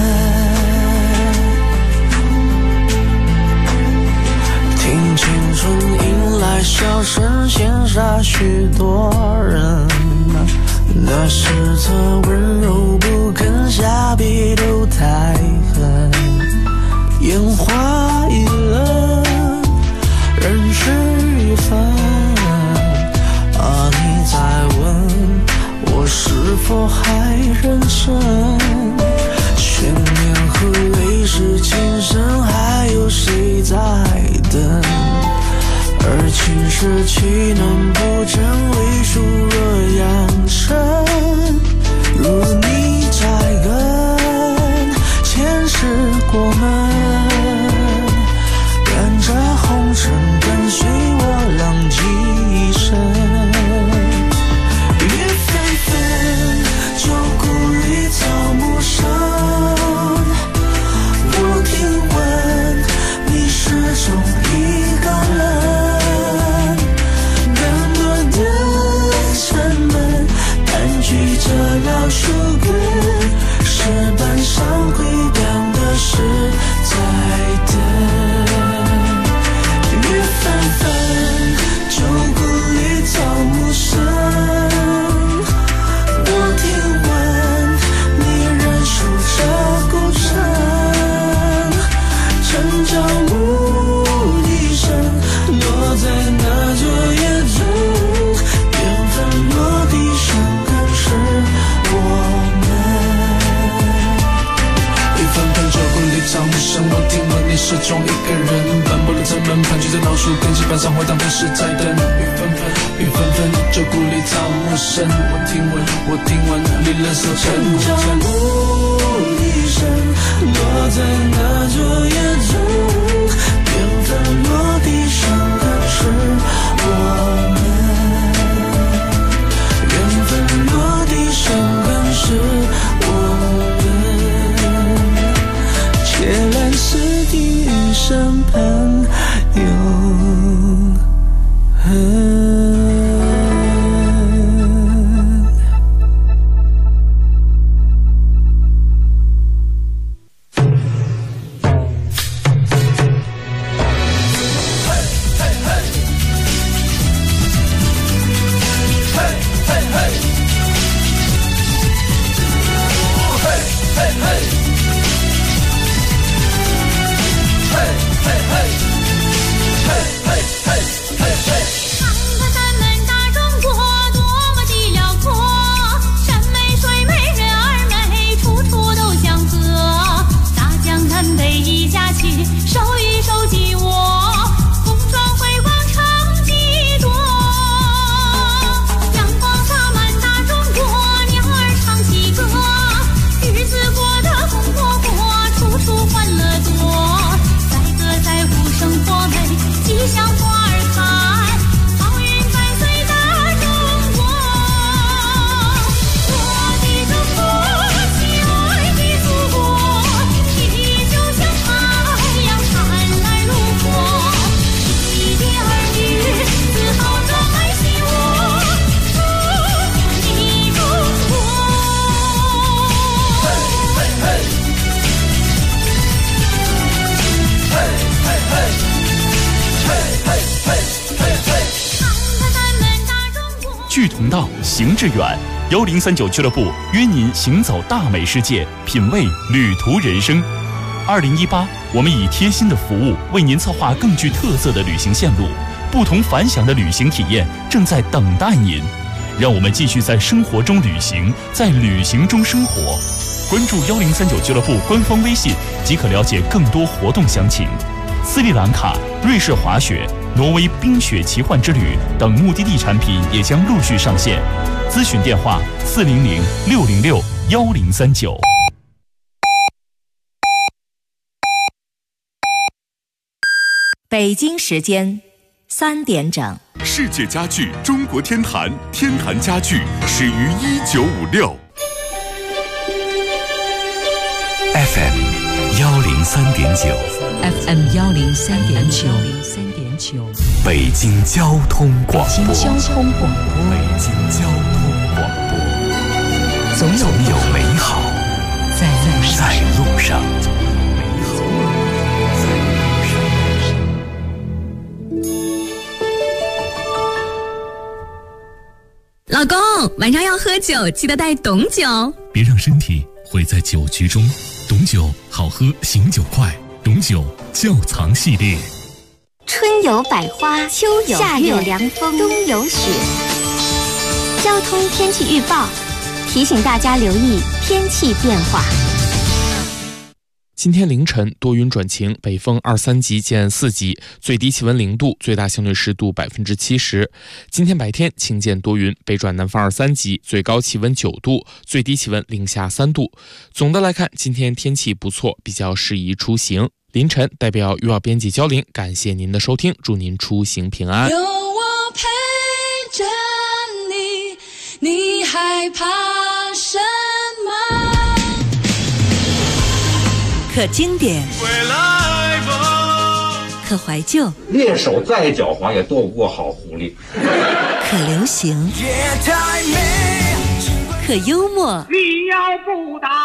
们。听青春迎来笑声，羡煞许多人，那是这温柔不肯下笔都太狠，烟花易冷，人事已分。啊，你在问我是否还认真？千年和泪是今生，还有谁在等？而情是岂能不真？为数若扬尘，如你摘根，前世过门，染着红尘，跟随我浪迹一生。月纷纷，旧故里草木深，我听闻你始终一个人。这老树根，石板上回荡的是在等。月纷纷，旧故里草木深，我听闻你仍守着古城，城角牧笛声落在那座野洞，缘分落地生根是我们。一纷纷旧故里草木深，我听闻你始终一个人，斑驳的城门盘踞在老树根，石板上回荡的是在等。雨纷纷，旧故里草木深，我听闻你冷色沉。城角牧笛声落在那座野洞，缘分落地生根是我们。缘分落地生根是我们，且来世地与生朋永恒。 同道，行致远。1039俱乐部约您行走大美世界，品味旅途人生。2018，我们以贴心的服务为您策划更具特色的旅行线路，不同凡响的旅行体验正在等待您。让我们继续在生活中旅行，在旅行中生活。关注1039俱乐部官方微信即可了解更多活动详情。斯里兰卡、瑞士滑雪、挪威冰雪奇幻之旅等目的地产品也将陆续上线。咨询电话400-606-1039。 北京时间3点整。 世界家具中国天坛，天坛家具始于1956。 FM 103.9 FM 103.9 北京交通广播。 北京交通广播，总有美好在路上。 老公，晚上要喝酒，记得带董酒。 别让身体毁在酒局中。董酒好喝，醒酒快。董酒窖藏系列。 春有百花，秋有夏有凉风，冬有雪。交通天气预报提醒大家留意天气变化。 今天凌晨多云转晴，北风2-3级见4级，最低气温0度，最大相对湿度70%。今天白天晴见多云，北转南风2-3级，最高气温9度，最低气温零下3度。总的来看，今天天气不错，比较适宜出行。凌晨代表预报编辑焦玲，感谢您的收听，祝您出行平安。 有我陪着你，你害怕什么？ 可经典，可怀旧， 猎手再狡猾也斗不过好狐狸。 可流行，可幽默。 你要不打，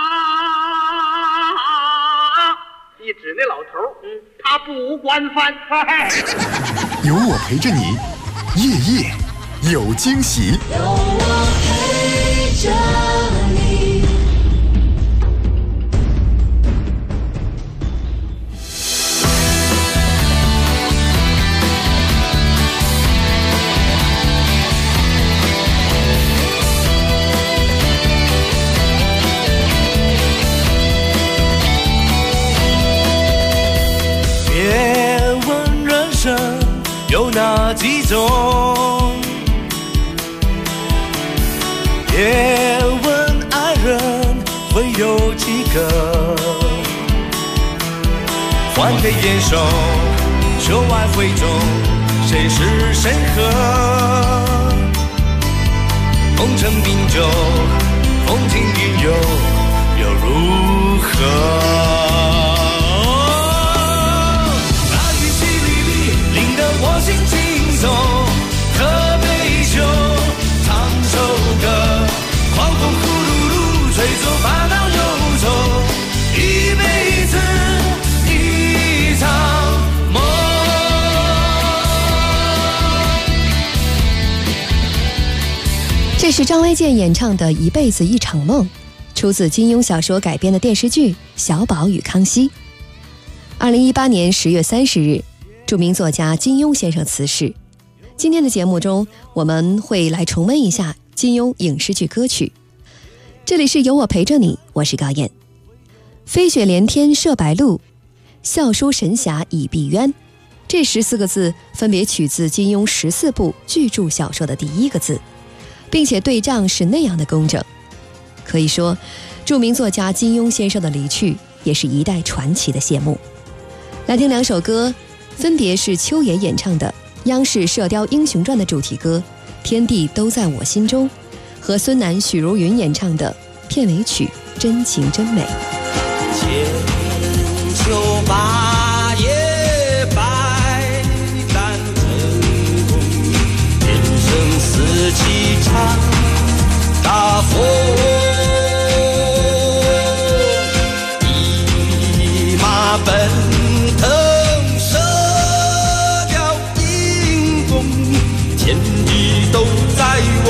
一指那老头，他不惯犯。 有我陪着你，夜夜有惊喜。 有我陪着你。 有哪几种？别问爱人会有几个？换个眼手，旧爱会中，谁是谁合？红尘冰酒，风景云游，又如何？我心轻松，喝杯酒，唱首歌，狂风呼噜噜，吹走烦恼忧愁，一辈子一场梦。 这是张卫健演唱的《一辈子一场梦》，出自金庸小说改编的电视剧《小宝与康熙》。2018年10月30日。著名作家金庸先生辞世。今天的节目中，我们会来重温一下金庸影视剧歌曲。这里是有我陪着你，我是高燕。飞雪连天射白鹿，笑书神侠倚碧鸳，这14个字分别取自金庸14部巨著小说的第一个字，并且对仗是那样的工整。可以说，著名作家金庸先生的离去，也是一代传奇的谢幕。来听两首歌。分别是秋野演唱的央视《射雕英雄传》的主题歌《天地都在我心中》，和孙楠、许茹芸演唱的片尾曲《真情真美》。 千秋霸业百战争功，天生四季常大风，一马奔腾。天地都在我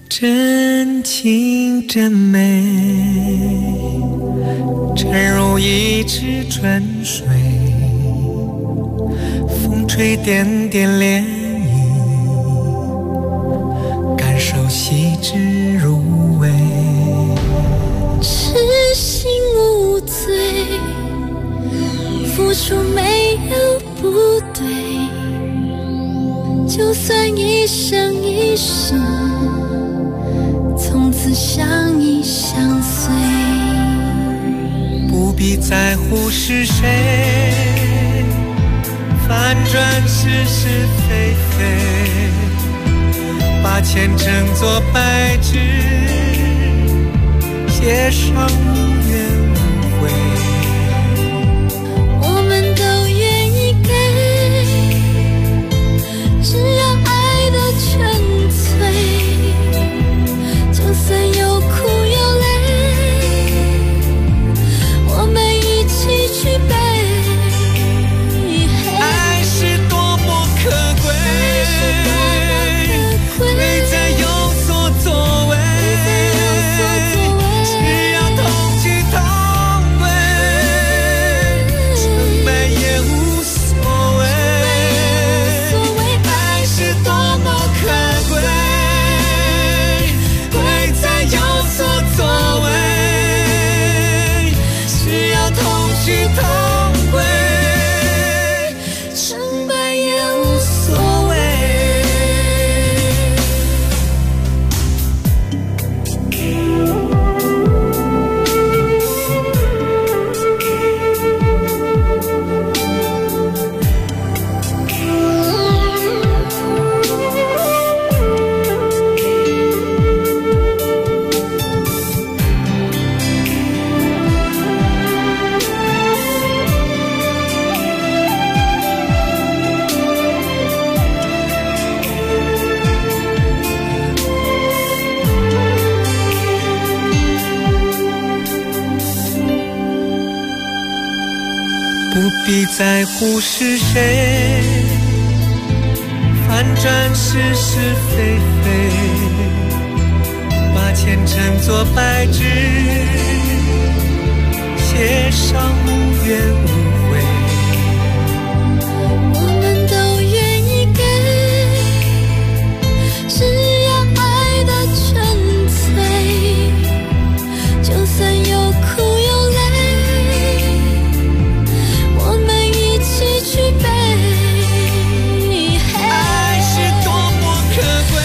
真情真美，沉入一池春水，风吹点点涟漪，感受细致入微。 痴心无罪，付出没有不对，就算一生一世，从此相依相随。 不必在乎是谁，反转是是非非，把前程作白纸，写上无怨无悔。 我们都愿意给，只要爱的纯粹，就算有苦有泪，我们一起去背。 爱是多么可贵，贵在有所作为，只要同去同归，成败也无所谓。爱是多么可贵，贵在有所作为，只要同去同归，成败也无所谓。不必在乎是谁，反转是是非非，把前程作白纸，写上无怨无悔。 我们都愿意给，只要爱的纯粹，就算有苦有泪，我们一起去背。 爱是多么可贵，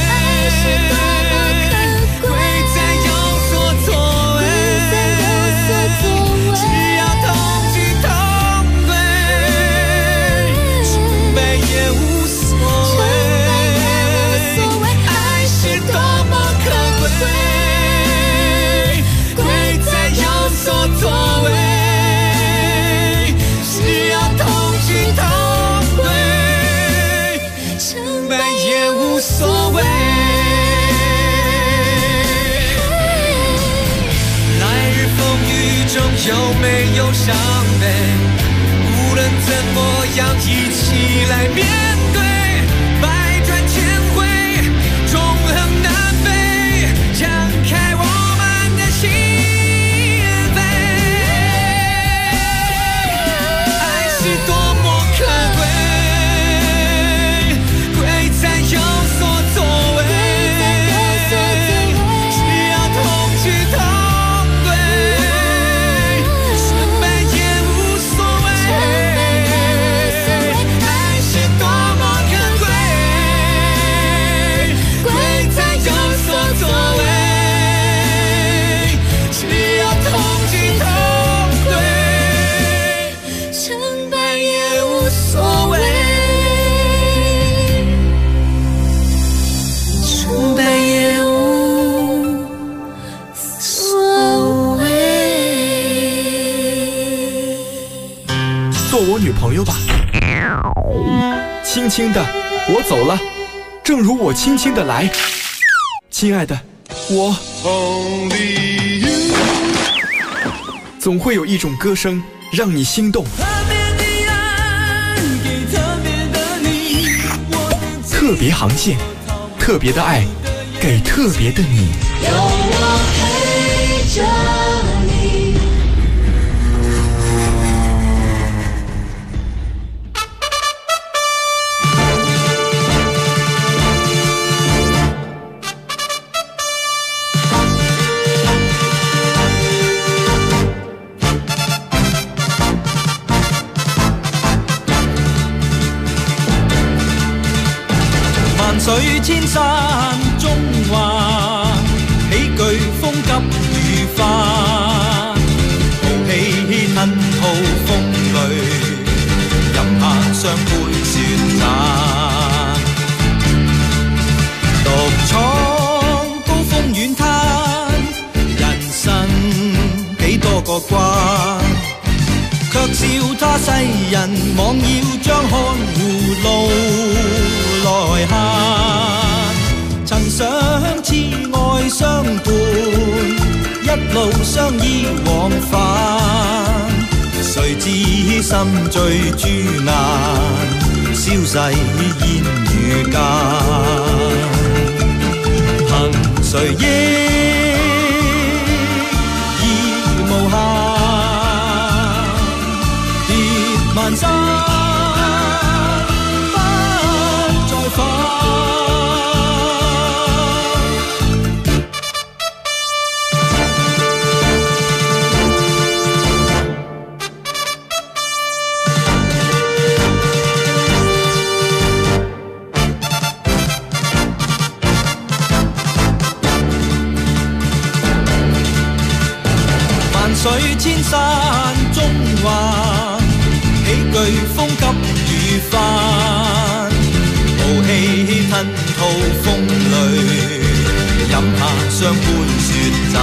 贵在有所作为，只要同去同归，成败也无所谓。爱是多么可贵，贵在有所作为，只要同去同归，成败也无所谓。来日风雨中有没有伤悲，无论怎么样一起来面对，百转千回，纵横南北，张开我们的心扉。爱是多么可贵，贵在有所作为，只要同去同归，成败也无所谓。爱是多么可贵，贵在有所作为，只要同去同归，成败也无所谓。成败也无所谓。 做我女朋友吧。轻轻的，我走了，正如我轻轻的来。亲爱的，我总会有一种歌声让你心动。特别航线，特别的爱， 给特别的你。 有我陪着你。 萬水千山中華，喜劇風急雨花，豪氣吞吐風雷，飲下雙杯雪盞，獨闖高峰遠灘，人生幾多個關，卻笑他世人妄要將看護路來限，曾想痴愛相伴，一路相依往返，誰知心醉珠眼，消逝煙雨間，憑誰憶已無限，跌萬山水千山中華，喜劇風急雨翻，豪氣吞吐風雷，飲下雙杯雪盞，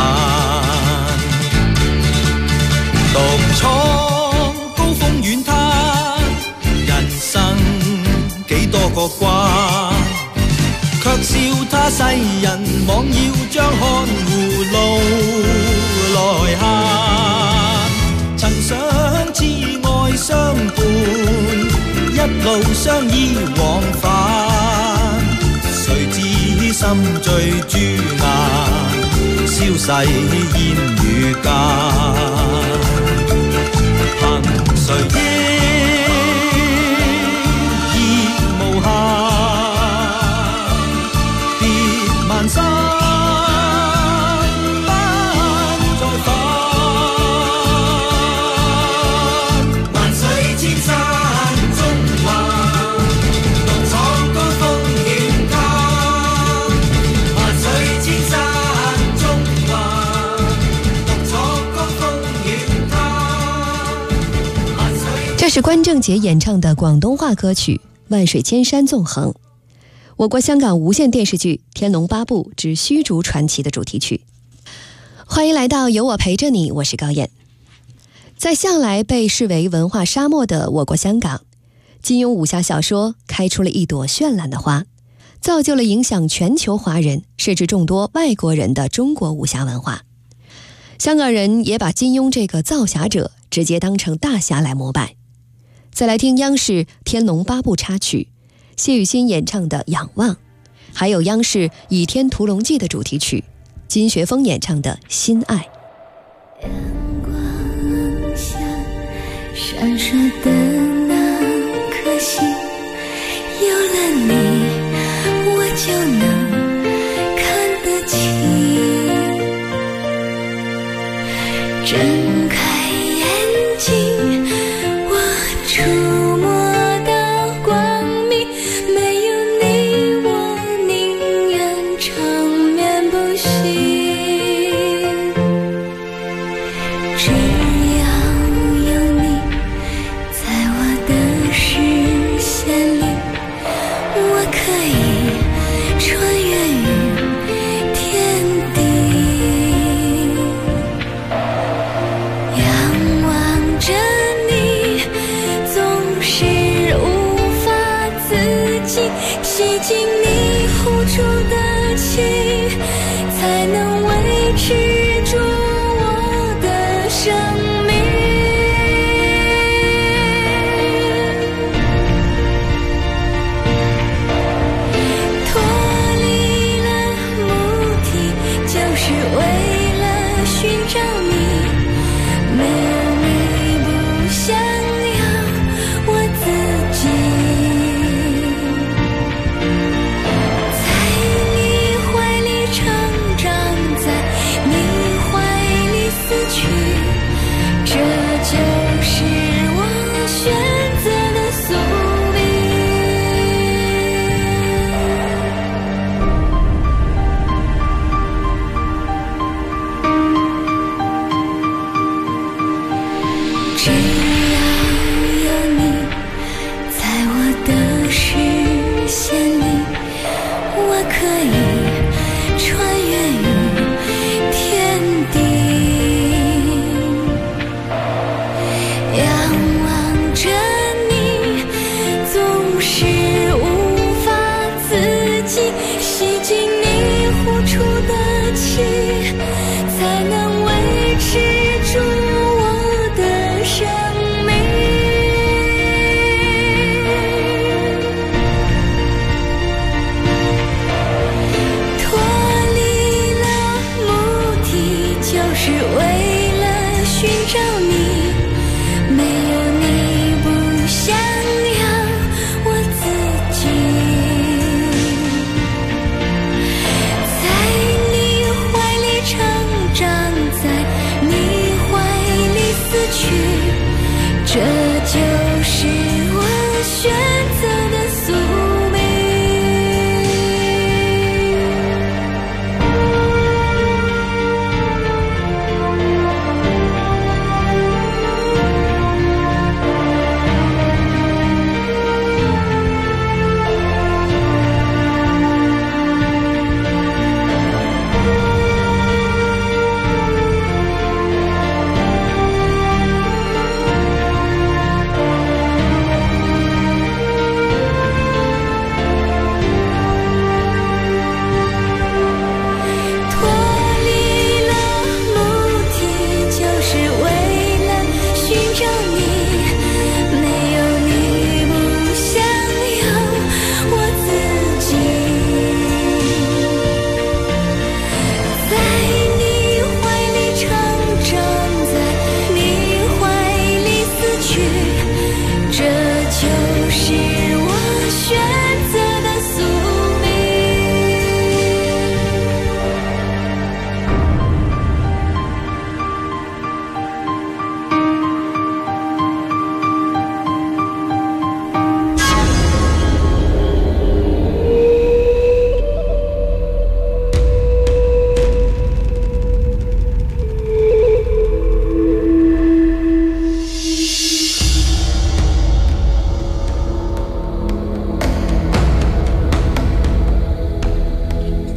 獨闖高峰遠灘，人生幾多個關，卻笑他世人妄要將看護路來限，曾想痴愛相伴，一路相依往返，誰知心醉珠眼，消逝煙雨間，憑誰憶已無限，跌萬山这是关正杰演唱的广东话歌曲《万水千山纵横》，我国香港无线电视剧《天龙八部之虚竹传奇》的主题曲。欢迎来到有我陪着你，我是高燕。在向来被视为文化沙漠的我国香港，金庸武侠小说开出了一朵绚烂的花，造就了影响全球华人甚至众多外国人的中国武侠文化。香港人也把金庸这个造侠者直接当成大侠来膜拜。再来听央视《天龙八部》插曲，谢雨欣演唱的《仰望》，还有央视《倚天屠龙记》的主题曲，金学峰演唱的《心爱》。 阳光下闪烁的那颗星，有了你我就能看得清，睁开眼睛触摸到光明，没有你我宁愿长眠不醒，只要有你在我的视线里，我可以穿越于天地，仰望着吸进你呼出的气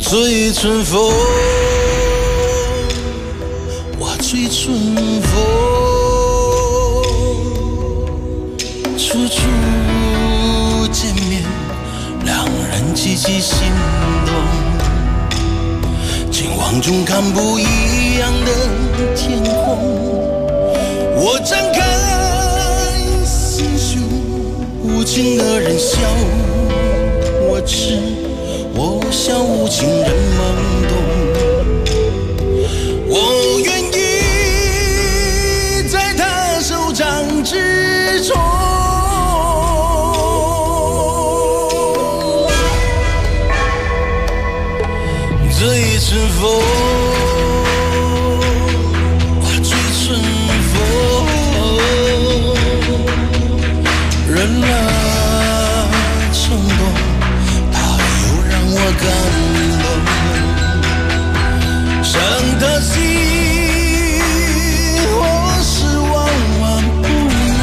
醉春风，哇，醉春风，处处见面，两人激起心动。情网中看不一样的天空，我张开心胸，无情的人笑我痴。我笑无情人懵懂，我愿意在他手掌之中。醉春风，哇，醉春风，人啊冲动。我感动，伤的心我是万万不能。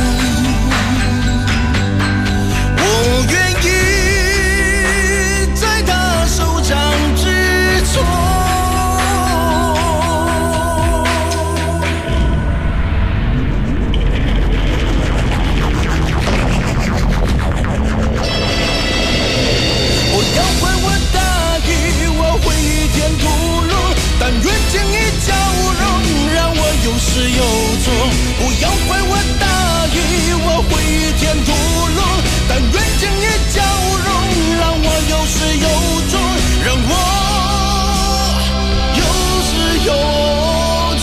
我愿意在他手掌之中。我要回我大意，我会与天吐露，但愿经一交融，让我有始有终。不要怪我大意，我会与天吐露，但愿经一交融，让我有始有终，让我有始有终。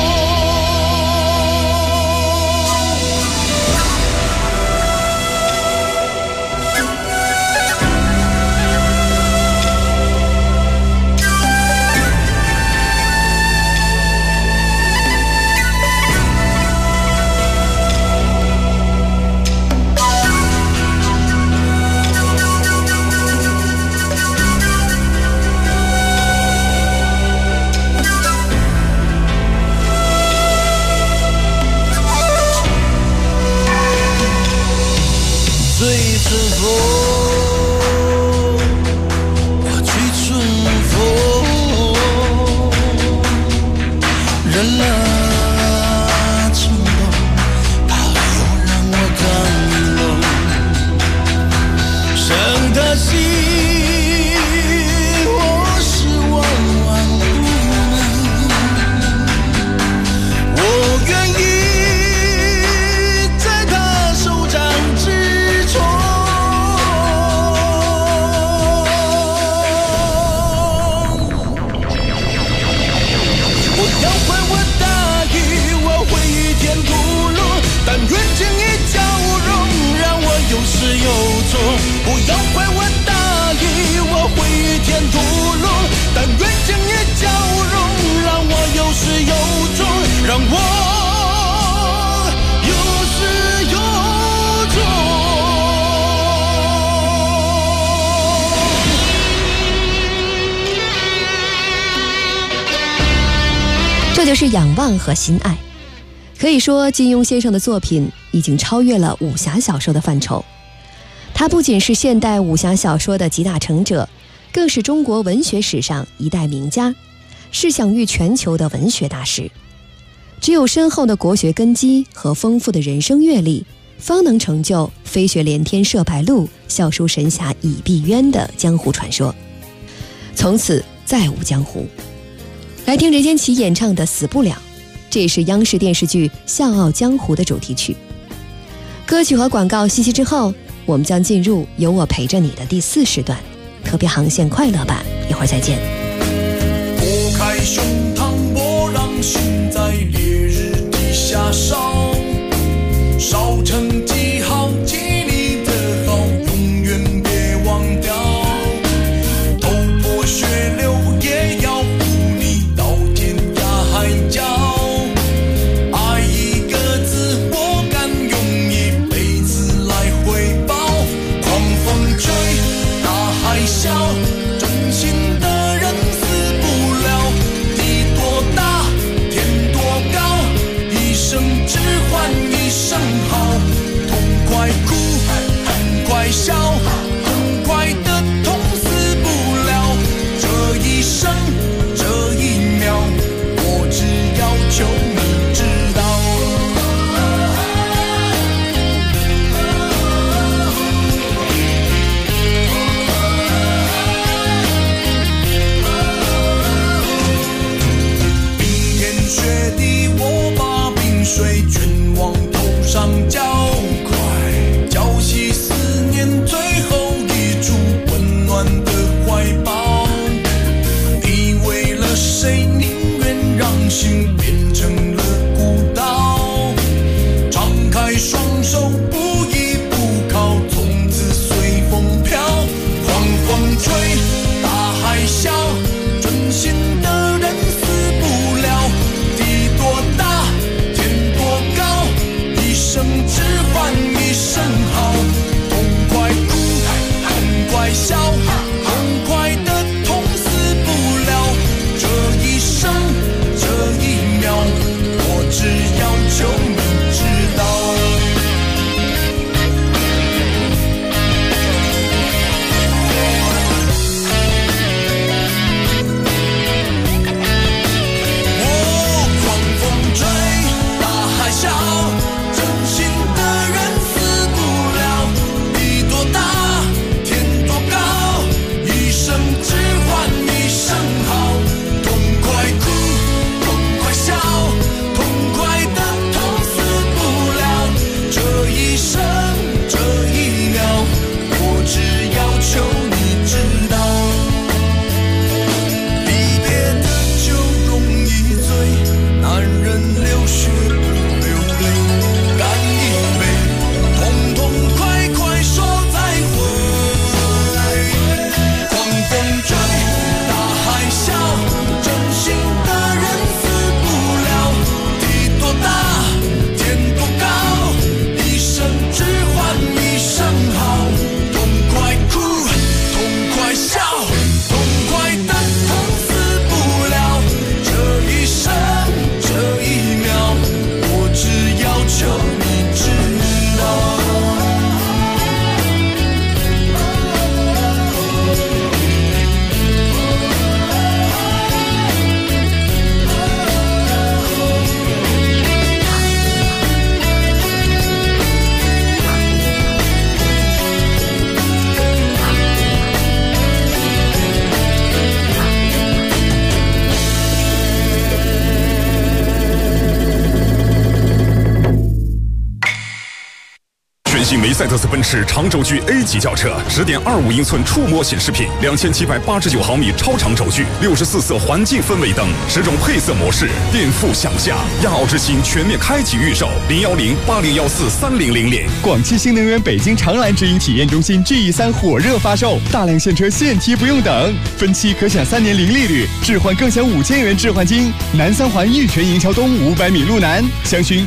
醉春风，哇，醉春风，人啊冲动，它又让我感动，伤的心我是万万不能。我愿意在他手掌之中。我要怪我大意，我会与天吐露，但愿经一交融，让我有始有终。不要怪我大意，我会与天吐露，但愿经一交融，让我有始有终，让我有始有终。 这就是仰望和心爱。可以说，金庸先生的作品已经超越了武侠小说的范畴。他不仅是现代武侠小说的集大成者，更是中国文学史上一代名家，是享誉全球的文学大师。只有深厚的国学根基和丰富的人生阅历，方能成就飞雪连天射白鹿，笑书神侠倚碧鸳的江湖传说。从此再无江湖。来听任贤齐演唱的《死不了》，这也是央视电视剧《笑傲江湖》的主题曲。歌曲和广告信息之后，我们将进入有我陪着你的第4时段，特别航线快乐版，一会儿再见。 拨开胸膛，我让心在烈日底下烧，烧成记号，记你的好，永远别忘掉。头破血流也要护你到天涯海角。爱一个字，我敢用一辈子来回报。狂风吹，大海啸，真心的人死不了。地多大，天多高，一生只换一声好。痛心变成了孤岛。张开双手，不依不靠，从此随风飘。狂风吹，大海啸，真心的人死不了。地多大，天多高，一生只换一声好。痛快哭，痛快笑，痛快的痛死不了。这一生，这一秒，我只要求你知道。 梅赛德斯奔驰长轴距 A 级轿车，10.25英寸触摸显示屏，2789毫米超长轴距，64色环境氛围灯，10种配色模式，颠覆想象。亚奥之星全面开启预售，01080143000。 广汽新能源北京长蓝直营体验中心 GE3 火热发售，大量现车现提不用等，分期可享3年零利率，置换更享5000元置换金。南三环玉泉营桥东500米路南，详询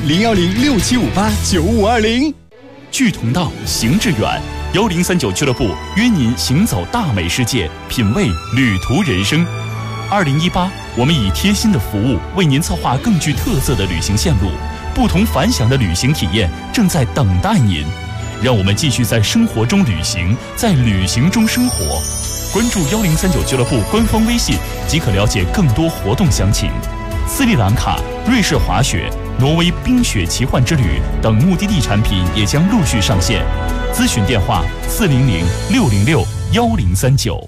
01067589520。 聚同道，行致远，1039俱乐部约您行走大美世界，品味旅途人生。2018，我们以贴心的服务为您策划更具特色的旅行线路，不同凡响的旅行体验正在等待您。让我们继续在生活中旅行，在旅行中生活。关注1039俱乐部官方微信即可了解更多活动详情。斯里兰卡、瑞士滑雪、挪威冰雪奇幻之旅等目的地产品也将陆续上线。咨询电话400-606-1039。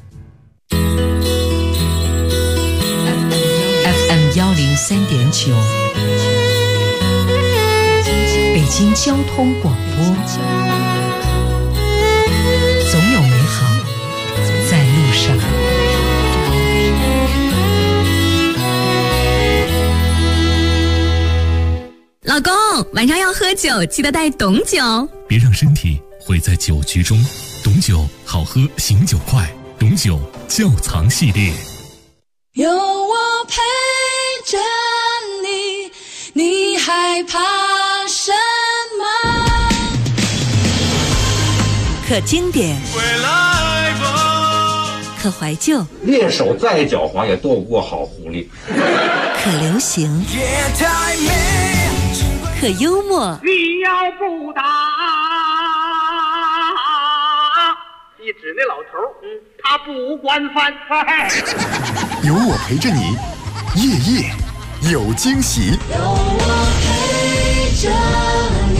FM 103.9，北京交通广播。总有美好在路上。 老公，晚上要喝酒，记得带董酒。 别让身体毁在酒局中。董酒好喝，醒酒快。董酒窖藏系列。 有我陪着你，你害怕什么？ 可经典，可怀旧， 猎手再狡猾也斗不过好狐狸。 可流行，可幽默。 你要不打，一指那老头，他不惯犯。 有我陪着你，夜夜有惊喜。 有我陪着你。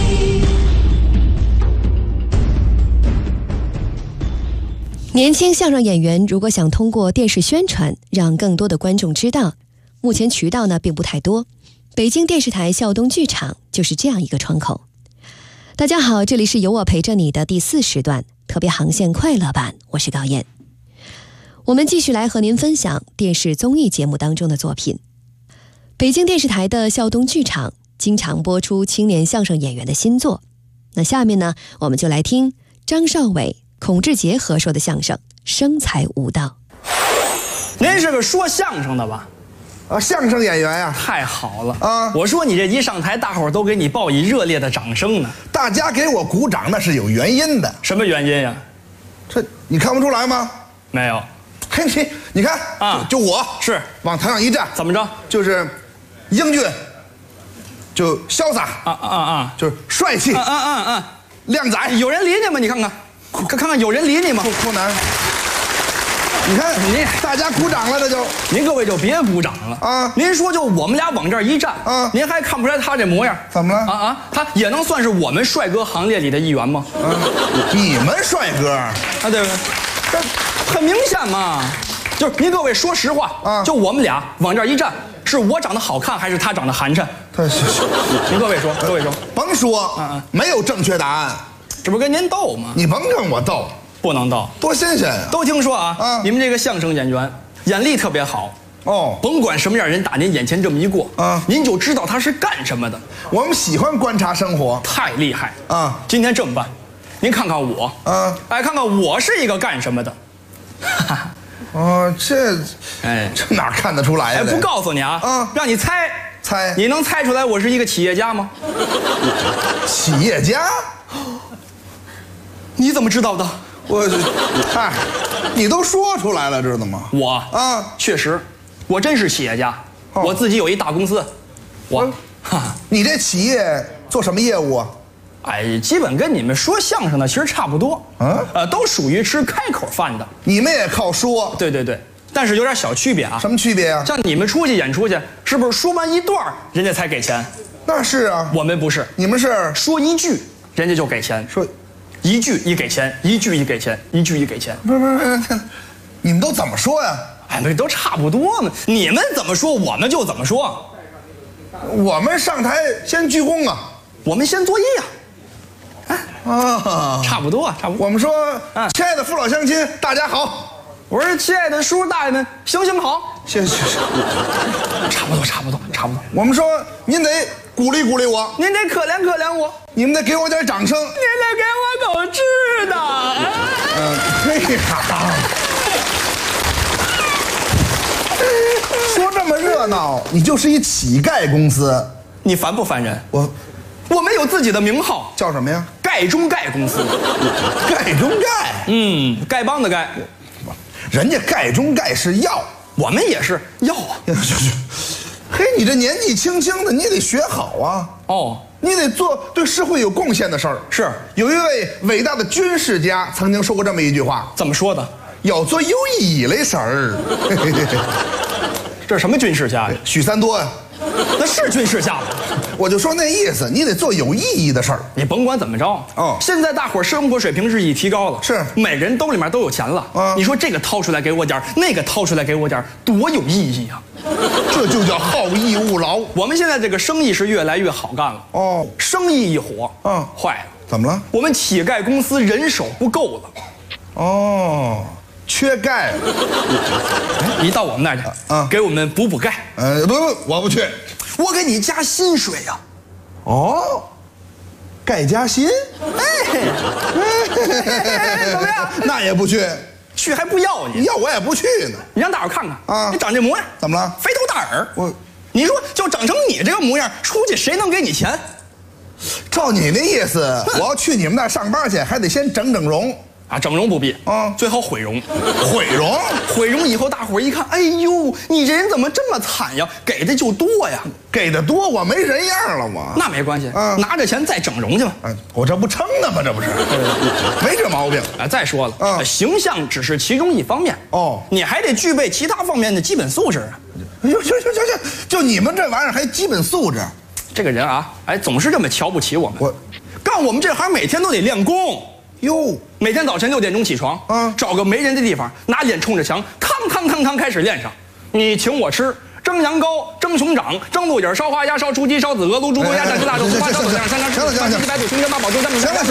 年轻相声演员如果想通过电视宣传让更多的观众知道，目前渠道呢并不太多。北京电视台孝东剧场就是这样一个窗口。大家好，这里是有我陪着你的第4时段特别航线快乐版，我是高燕。我们继续来和您分享电视综艺节目当中的作品。 北京电视台的孝东剧场经常播出青年相声演员的新作。那下面呢，我们就来听张少伟、孔志杰合说的相声《生财无道》。 您是个说相声的吧？ 相声演员呀。 太好了啊！我说你这一上台，大伙儿都给你报以热烈的掌声呢。 大家给我鼓掌那是有原因的。 什么原因呀？ 这你看不出来吗？ 没有。 嘿，你看啊，就我是往台上一站， 怎么着？ 就是英俊，就潇洒就是帅气，靓仔。 有人理你吗？你看看有人理你吗？ 柯南。你看，大家鼓掌了，这就您各位就别鼓掌了啊！您说就我们俩往这儿一站啊，您还看不出来他这模样？ 怎么了？ 他也能算是我们帅哥行列里的一员吗？ 你们帅哥啊，对不对？这很明显嘛，就是您各位说实话啊，就我们俩往这儿一站，是我长得好看还是他长得寒碜？您各位说， 甭说，没有正确答案， 这不跟您斗吗？ 你甭跟我斗。 不能斗， 多新鲜呀！ 都听说啊，你们这个相声演员眼力特别好哦，甭管什么样人打您眼前这么一过啊，您就知道他是干什么的。 我们喜欢观察生活， 太厉害啊！今天这么办，您看看我啊，看看我是一个干什么的。 这哪看得出来呀？ 不告诉你啊，让你猜，你能猜出来我是一个企业家吗？ 企业家？ 你怎么知道的？ 你都说出来了，知道吗？ 我确实，我真是企业家，我自己有一大公司。 你这企业做什么业务啊？ 基本跟你们说相声的其实差不多，都属于吃开口饭的。 你们也靠说？ 对，但是有点小区别啊。 什么区别啊？ 像你们出去演出去，是不是说完一段人家才给钱？ 那是啊， 我们不是， 你们是说一句人家就给钱， 说。 一句一给钱，一句一给钱，一句一给钱。 不是，你们都怎么说呀？ 那都差不多嘛。你们怎么说，我们就怎么说。 我们上台先鞠躬啊， 我们先作揖啊。差不多。 我们说，亲爱的父老乡亲，大家好。 我说，亲爱的叔叔大爷们，行好。 行。 差不多。 我们说，您得鼓励鼓励我， 您得可怜我， 你们得给我点掌声，您得给我口吃的。 说这么热闹，你就是一乞丐公司， 你烦不烦人？我们有自己的名号， 叫什么呀？ 丐中丐公司。 丐中丐， 丐帮的丐， 人家丐中丐是药， 我们也是药啊。 嘿，你这年纪轻轻的，你得学好啊！你得做对社会有贡献的事儿。 是， 有一位伟大的军事家曾经说过这么一句话， 怎么说的？ 要做有意义的事儿。 这是什么军事家呀？ 许三多呀。 那是军事家吗？ 我就说那意思，你得做有意义的事儿。 你甭管怎么着现在大伙儿生活水平日益提高了， 是每人兜里面都有钱了你说这个掏出来给我点儿，那个掏出来给我点儿，多有意义啊！ 这就叫好逸恶劳。 我们现在这个生意是越来越好干了生意一火坏了。 怎么了？ 我们乞丐公司人手不够了。 缺钙。 你到我们那儿去给我们补钙。 不，我不去， 我给你加薪水呀。 钙加薪？ 怎么样？ 那也不去， 去还不要你？ 要我也不去呢。 你让大伙看看你长这模样怎么了？ 肥头大耳。你说就长成你这个模样，出去谁能给你钱？ 照你那意思，我要去你们那儿上班去，还得先整容。 整容不必最好毁容。 毁容以后，大伙儿一看，哎呦，你这人怎么这么惨呀？给的就多呀， 给的多，我没人样了，我那没关系拿着钱再整容去吧。 我这不撑呢吗？这不是，没这毛病。 再说了形象只是其中一方面你还得具备其他方面的基本素质啊。 行，就你们这玩意儿还基本素质？ 这个人总是这么瞧不起我们。干我们这行每天都得练功。每天早晨6点钟起床，找个没人的地方，拿脸冲着墙，康开始练上。你请我吃蒸羊羔、蒸熊掌、蒸鹿眼、烧花鸭、烧雏鸡、烧子鹅、卤猪头鸭、蘸鸡大肉、花烧子酱、三干行了， 1白肚、青椒八宝粥、三米。 行了，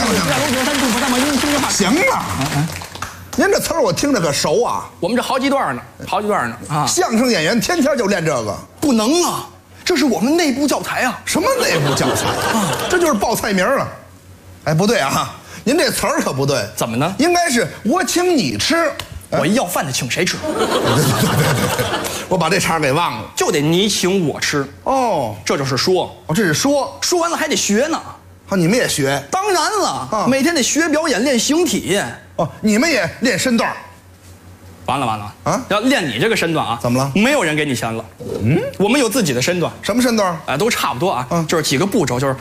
您这词儿我听着可熟啊。 我们这好几段呢。 相声演员天天就练这个。 不不能啊，这是我们内部教材啊。 什么内部教材啊？这就是报菜名了。哎，不对啊，您这词儿可不对。 怎么呢？ 应该是我请你吃。 我一要饭的请谁吃？ 对，我把这茬给忘了， 就得你请我吃。 哦， 这就是说。 哦，这是说， 说完了还得学呢。 啊，你们也学？ 当然了，每天得学表演，练形体。 哦，你们也练身段。 完了啊！要练你这个身段啊？ 怎么了？ 没有人给你钱了。我们有自己的身段。 什么身段？ 都差不多啊。就是几个步骤，就是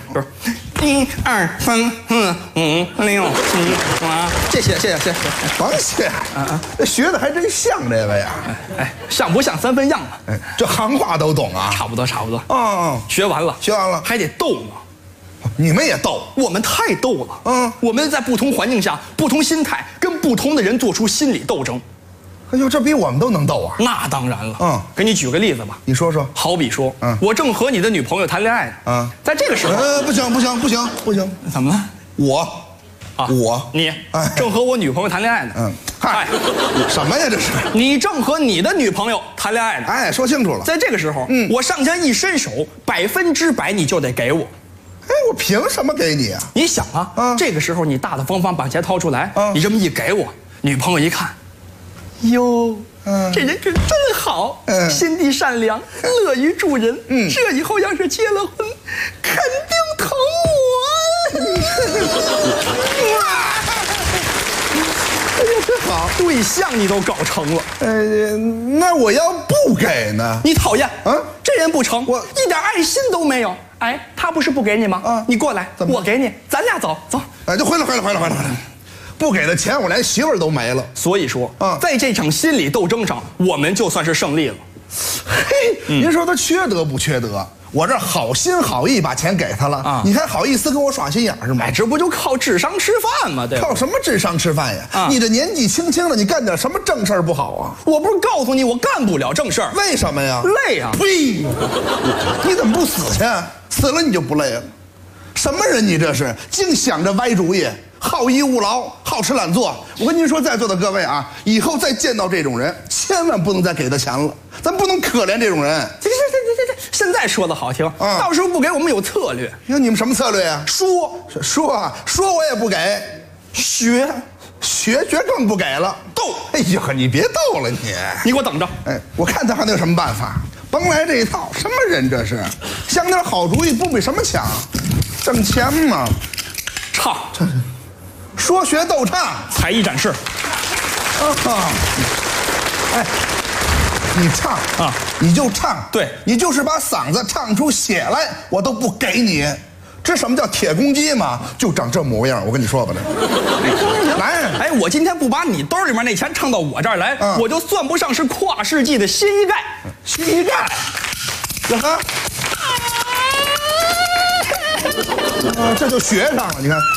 1、2、3、4、5、6、7、8。谢谢。 甭谢。这学的还真像这位呀。 哎，像不像三分样嘛？ 哎，这行话都懂啊。 差不多。 哦， 学完了还得逗呢。 你们也逗？ 我们太逗了。我们在不同环境下、不同心态，跟不同的人做出心理斗争。 哎呦，这比我们都能逗啊！ 那当然了。给你举个例子吧。 你说说。 好比说，我正和你的女朋友谈恋爱呢。在这个时候， 不行！ 怎么了？ 你正和我女朋友谈恋爱呢。 嗨，什么呀这是？ 你正和你的女朋友谈恋爱呢。 哎，说清楚了。 在这个时候，我上前一伸手，100%你就得给我。 哎，我凭什么给你啊？ 你想啊，这个时候你大大方方把钱掏出来，你这么一给我，女朋友一看。哟，这人可真好，心地善良，乐于助人。这以后要是结了婚，肯定疼我。 哎呀，真好， 对象你都搞成了。 那我要不给呢？ 你讨厌啊！这人不成，我一点爱心都没有。哎，他不是不给你吗？你过来，我给你，咱俩走。 哎，就回来。不给的钱，我连媳妇儿都没了。 所以说，在这场心理斗争上，我们就算是胜利了。 嘿，您说他缺德不缺德？我这好心好意把钱给他了，你还好意思跟我耍心眼是吗？ 哎，这不就靠智商吃饭吗？对吧？ 靠什么智商吃饭呀？你这年纪轻轻的，你干点什么正事儿不好啊？ 我不是告诉你，我干不了正事儿。 为什么呀？ 累啊！ 呸！你怎么不死去？死了你就不累了？什么人你这是？净想着歪主意。好逸恶劳，好吃懒做。我跟您说，在座的各位啊，以后再见到这种人，千万不能再给他钱了，咱不能可怜这种人。 这，现在说的好听，到时候不给我们有策略。 哟，你们什么策略呀？ 说我也不给，学更不给了。 逗！ 哎呀，你别逗了你给我等着。 哎，我看他还能有什么办法？甭来这一套，什么人这是？想点好主意不比什么强？挣钱嘛。 唱。 说学逗唱， 才艺展示。 哎，你唱啊，你就唱， 对你就是把嗓子唱出血来，我都不给你。这什么叫铁公鸡嘛？就长这模样，我跟你说吧，这。来， 哎，我今天不把你兜里面那钱唱到我这儿来，我就算不上是跨世纪的新一代。 新一代，这哈，这就学上了，你看。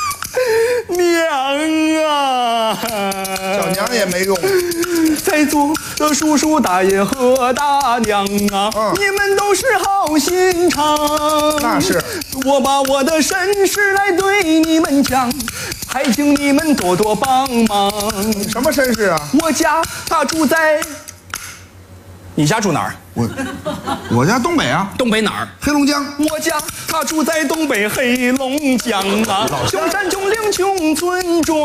娘啊， 小娘也没用， 在座的叔叔大爷和大娘啊，你们都是好心肠。 那是， 我把我的身世来对你们讲，还请你们多多帮忙。 什么身世啊？ 我家他住在，你家住哪儿？ 我家东北啊。 东北哪儿？ 黑龙江。 我家他住在东北黑龙江啊，穷山穷岭穷村庄。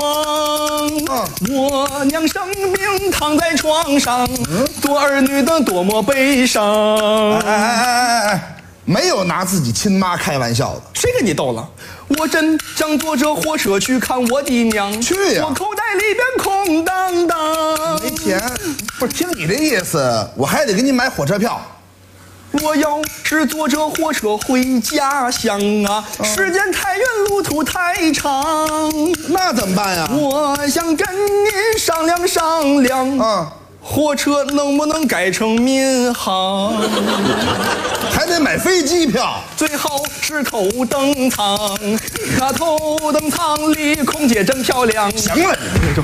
我娘生病躺在床上，做儿女的多么悲伤。 哎，没有拿自己亲妈开玩笑的。 谁跟你逗了？我真想坐着火车去看我的娘。 去呀！ 我口袋里边空荡荡。 没钱。不是，听你这意思，我还得给你买火车票。 我要是坐着火车回家乡啊，时间太远，路途太长， 那怎么办呀？ 我想跟您商量商量，火车能不能改成民航？ 还得买飞机票， 最好是头等舱，那头等舱里空姐真漂亮。 行了，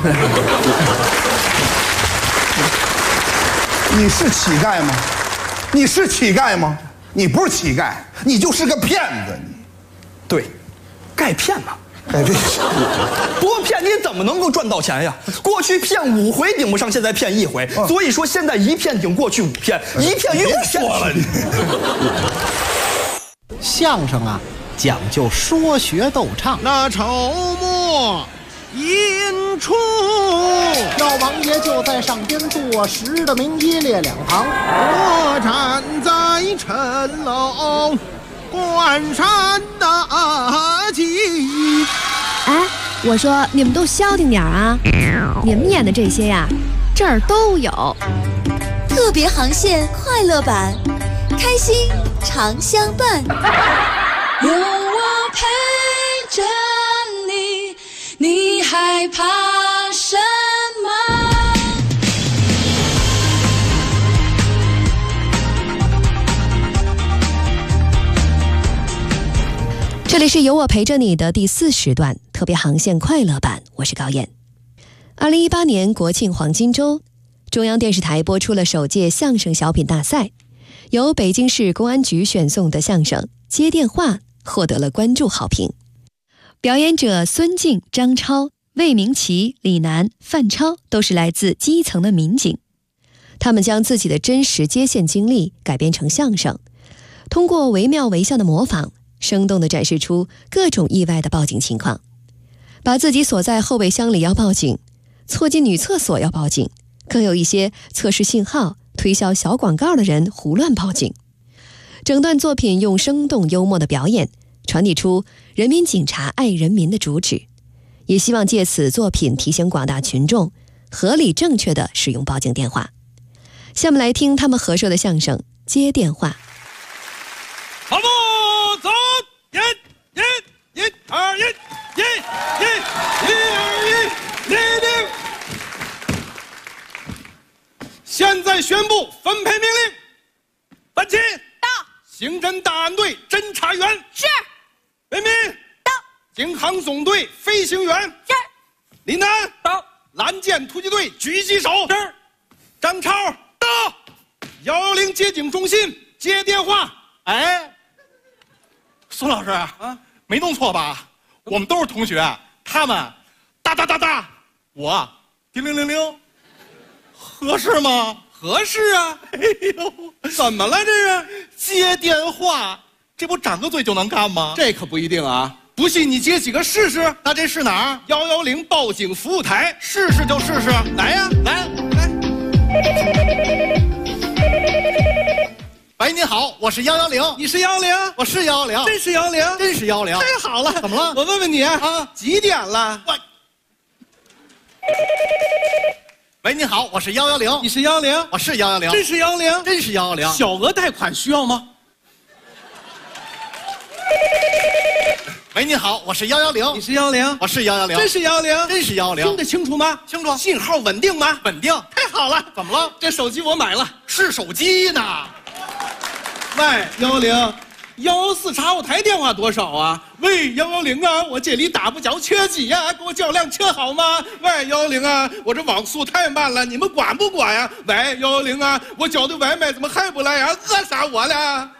你是乞丐吗？你是乞丐吗？你不是乞丐，你就是个骗子。你， 对，钙片嘛。 哎，这多骗你怎么能够赚到钱呀？过去骗5回顶不上，现在骗1回，所以说现在一骗顶过去5骗，一骗又骗了你。 相声啊，讲究说学逗唱。 那筹末引出， 老王爷就在上边坐实的名一列两旁， 我站在城楼关山大吉。 哎，我说你们都消停点啊！你们演的这些呀，这儿都有。 特别航线快乐版，开心常相伴。 有我陪着你，你害怕什么？ 这里是有我陪着你的第4时段特别航线快乐版，我是高燕。2018年国庆黄金周，中央电视台播出了首届相声小品大赛，由北京市公安局选送的相声《接电话》获得了关注好评。表演者孙静、张超、魏明奇、李楠、范超都是来自基层的民警，他们将自己的真实接线经历改编成相声，通过惟妙惟肖的模仿，生动地展示出各种意外的报警情况，把自己锁在后备箱里要报警，错进女厕所要报警，更有一些测试信号、推销小广告的人胡乱报警。整段作品用生动幽默的表演，传递出人民警察爱人民的主旨，也希望借此作品提醒广大群众合理正确地使用报警电话。下面来听他们合说的相声《接电话》。 好不走，一二一，一零。现在宣布分配命令。本期到刑侦大案队侦查员是魏民到警航总队飞行员是李楠到蓝箭突击队狙击手是张超到110接警中心接电话。哎，孙老师啊，没弄错吧？我们都是同学，他们哒哒哒哒，我叮铃铃铃，合适吗？合适啊！哎呦，怎么了这是？接电话，这不长个嘴就能干吗？这可不一定啊！不信你接几个试试。那这是哪儿？110报警服务台，试试就试试。来呀，来。喂，您好，我是110，你是110，我是110，真是110，真是110，太好了！怎么了？我问问你啊，几点了？喂，您好，我是110，你是110，我是110，真是110，真是110。小额贷款需要吗？喂，您好，我是110，你是110，我是110，真是110，真是110。听得清楚吗？清楚。信号稳定吗？稳定。太好了。怎么了？这手机我买了，是手机呢。喂，110，114查后台电话多少啊？喂，110啊，我这里打不着缺几呀？给我叫辆车好吗？喂，110啊，我这网速太慢了，你们管不管呀？喂，110啊，我叫的外卖怎么还不来呀？饿死我了！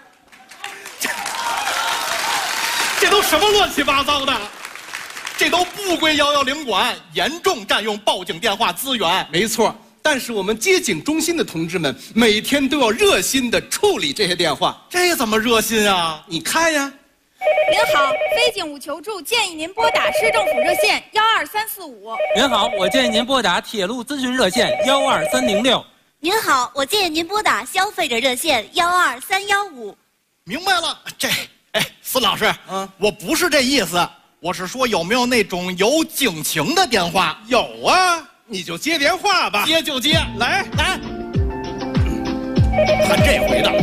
这都什么乱七八糟的？这都不归110管，严重占用报警电话资源。没错。但是我们接警中心的同志们每天都要热心的处理这些电话，这怎么热心啊？你看呀。 您好，非警务求助，建议您拨打市政府热线12345。 您好，我建议您拨打铁路咨询热线12306。 您好，我建议您拨打消费者热线12315。 明白了，孙老师，我不是这意思，我是说有没有那种有警情的电话？有啊。你就接电话吧，接就接，来，看这回的。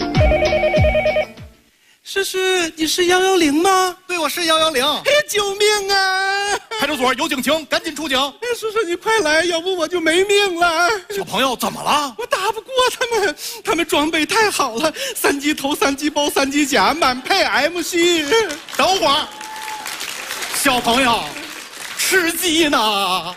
诗诗，你是110吗？对，我是110。哎呀，救命啊！派出所有警情，赶紧出警。哎，诗诗，你快来，要不我就没命了。小朋友，怎么了？我打不过他们装备太好了，3级头、3级包、3级甲，满配 MC。等会儿，小朋友，吃鸡呢？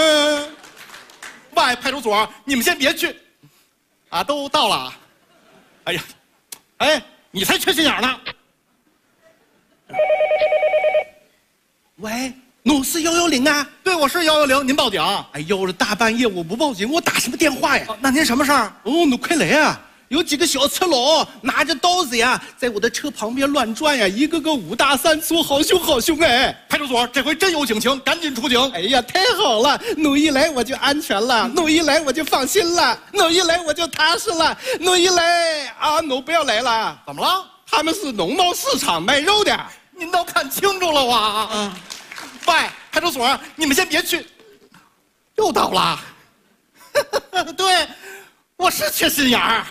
外派出所，你们先别去，啊，都到了。哎呀，你才缺心眼呢！ 喂，我是110啊。对，我是110，您报警。哎呦，这大半夜我不报警，我打什么电话呀？那您什么事儿？哦，那快来啊！有几个小赤佬拿着刀子呀，在我的车旁边乱转呀，一个个5大3粗，好凶好凶哎！派出所这回真有警情，赶紧出警！哎呀，太好了，奴一来我就安全了，奴一来我就放心了，奴一来我就踏实了，奴一来啊，奴不要来了。怎么了？他们是农贸市场卖肉的，您都看清楚了哇！喂，派出所，你们先别去，又到了。对，我是缺心眼儿。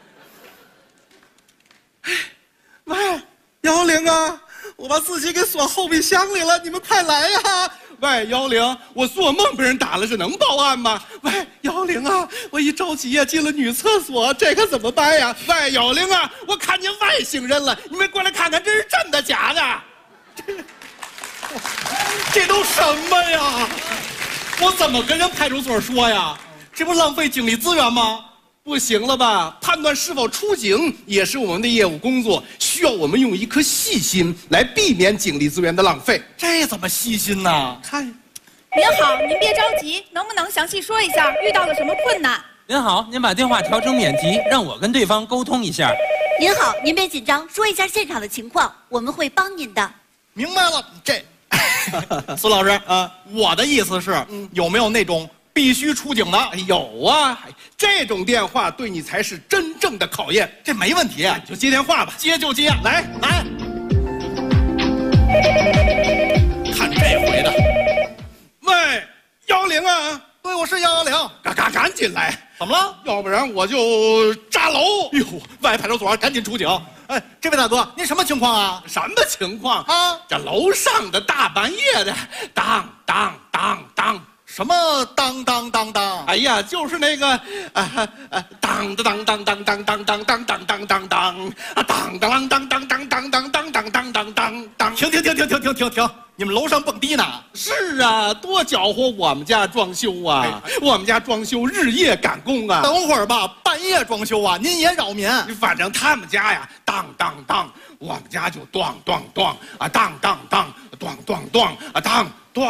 喂，110啊，我把自己给锁后备箱里了，你们快来呀！喂，110，我做梦被人打了，这能报案吗？喂，110啊，我一着急呀，进了女厕所，这可怎么办呀？喂，110啊，我看见外星人了，你们过来看看，这是真的假的？这都什么呀？我怎么跟人派出所说呀？这不浪费警力资源吗？不行了吧？判断是否出警也是我们的业务工作，需要我们用一颗细心来避免警力资源的浪费。这怎么细心呢？看， 您好，您别着急，能不能详细说一下遇到了什么困难？ 您好，您把电话调成免提，让我跟对方沟通一下。 您好，您别紧张，说一下现场的情况，我们会帮您的。 明白了，这孙老师啊，我的意思是，有没有那种必须出警的？有啊，这种电话对你才是真正的考验。这没问题，你就接电话吧，接就接，来，看这回的。喂，110啊，对，我是110，赶紧来，怎么了？要不然我就炸楼。哟，喂，派出所，赶紧出警。哎，这位大哥，您什么情况啊？什么情况啊？这楼上的大半夜的，当当当当。什么当当当当？哎呀，就是那个当当当当当当当当当当当当当啊，当当当当当当当当当当当当当。停！你们楼上蹦迪呢？是啊，多搅和我们家装修啊！我们家装修日夜赶工啊！等会儿吧，半夜装修啊，您也扰民。反正他们家呀，当当当，我们家就当当当啊，当当当，当当当啊，当。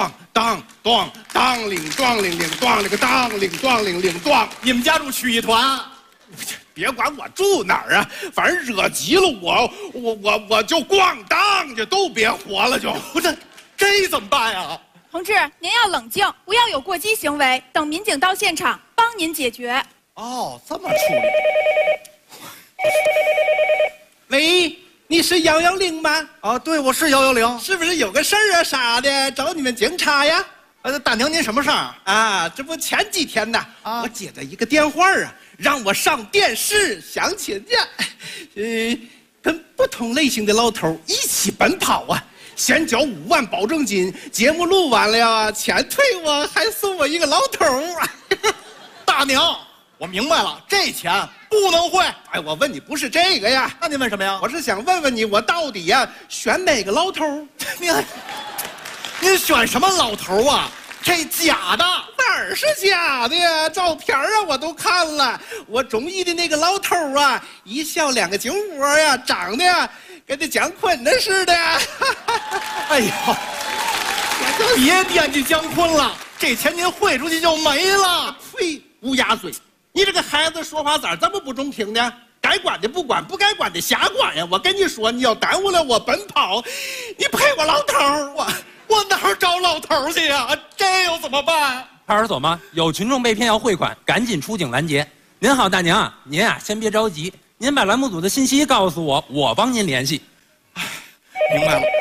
当领撞领撞那个当领撞领撞，你们家住曲艺团，别管我住哪儿啊，反正惹急了我就咣当就都别活了就。这怎么办呀？ 同志，您要冷静，不要有过激行为，等民警到现场帮您解决。 哦，这么处理。喂。你是110吗？啊，对，我是110。是不是有个事儿啊啥的找你们警察呀？大娘，您什么事儿啊？这不前几天呢，我接到一个电话啊，让我上电视相亲去，跟不同类型的老头一起奔跑啊，先交5万保证金，节目录完了啊，钱退我，还送我一个老头。大娘，我明白了，这钱不能汇。哎，我问你不是这个呀，那您问什么呀？我是想问问你，我到底呀选哪个老头？您选什么老头啊？这假的，哪儿是假的呀？照片啊我都看了，我中意的那个老头啊，一笑2个酒窝呀，长得呀跟那姜昆的似的。哎呦，别惦记姜昆了，这钱您汇出去就没了。呸！乌鸦嘴！你这个孩子说话咋这么不中听呢？该管的不管，不该管的瞎管呀！我跟你说，你要耽误了我奔跑，你赔我老头儿，我哪儿找老头儿去呀？这又怎么办？ 派出所吗？有群众被骗要汇款，赶紧出警拦截。您好，大娘，您啊先别着急，您把栏目组的信息告诉我，我帮您联系。 明白了。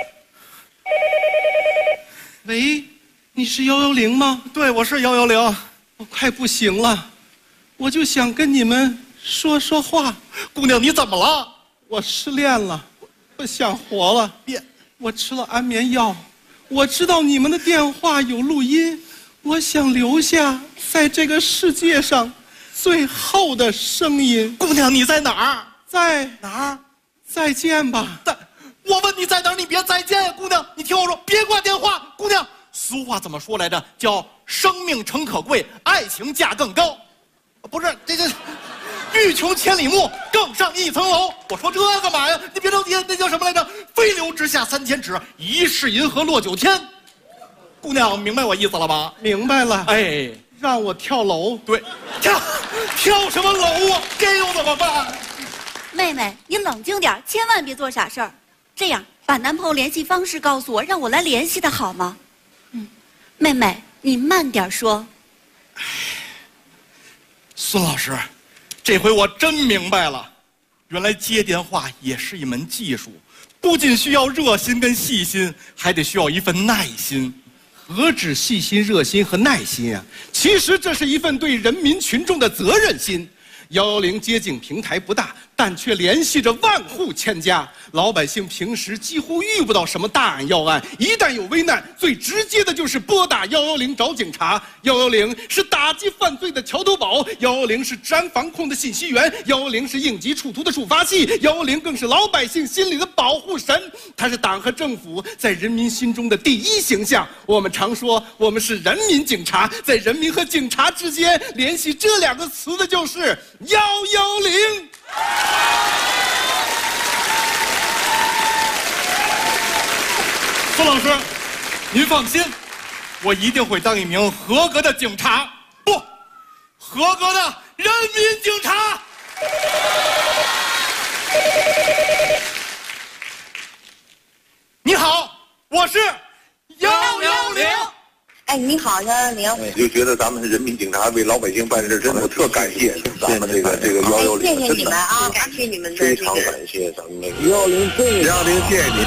喂，你是110吗？对，我是110。我快不行了。我就想跟你们说说话。姑娘，你怎么了？我失恋了，不想活了。我吃了安眠药，我知道你们的电话有录音，我想留下在这个世界上最后的声音。姑娘，你在哪儿？在哪儿？再见吧。我问你在哪儿，你别再见呀，姑娘，你听我说，别挂电话。姑娘，俗话怎么说来着？叫生命诚可贵，爱情价更高。不是，这欲穷千里目，更上一层楼。我说这干嘛呀？你别着急，那叫什么来着？ 飞流直下3000尺，疑是银河落9天。姑娘，明白我意思了吧？明白了。哎，让我跳楼？对，跳什么楼啊？这又怎么办？ 妹妹，你冷静点，千万别做傻事儿。这样，把男朋友联系方式告诉我，让我来联系他好吗？妹妹，你慢点说。 孙老师，这回我真明白了，原来接电话也是一门技术，不仅需要热心跟细心，还得需要一份耐心。何止细心、热心和耐心啊！其实这是一份对人民群众的责任心。110接警平台不大，但却联系着万户千家。老百姓平时几乎遇不到什么大案要案，一旦有危难，最直接的就是拨打110找警察。110是打击犯罪的桥头堡，110是治安防控的信息源，110是应急处突的触发器，110更是老百姓心里的保护神。它是党和政府在人民心中的第一形象。我们常说我们是人民警察，在人民和警察之间联系这2个词的就是110。孙老师，您放心，我一定会当一名合格的警察，不，合格的人民警察。你好，我是110。 哎，你好，110。就觉得咱们人民警察为老百姓办事，真的特感谢咱们这个110。谢谢你们啊，感谢你们的非常感谢咱们那个110，谢谢你。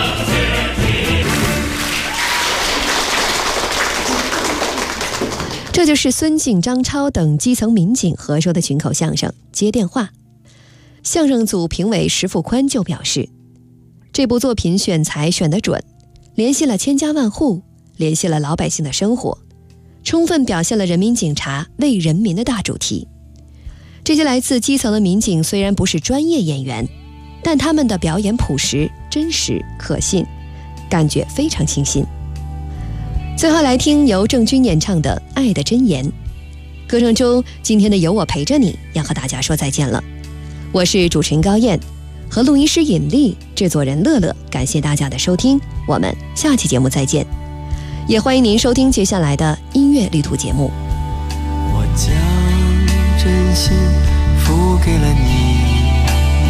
这就是孙静、张超等基层民警合说的群口相声《接电话》。相声组评委石富宽就表示，这部作品选材选得准，联系了千家万户，联系了老百姓的生活，充分表现了人民警察为人民的大主题。这些来自基层的民警虽然不是专业演员，但他们的表演朴实、真实、可信，感觉非常清新。最后来听由郑钧演唱的《爱的箴言》。歌声中，今天的有我陪着你要和大家说再见了。我是主持人高燕，和录音师尹丽、制作人乐乐，感谢大家的收听，我们下期节目再见。也欢迎您收听接下来的音乐旅途节目。 我将真心付给了你，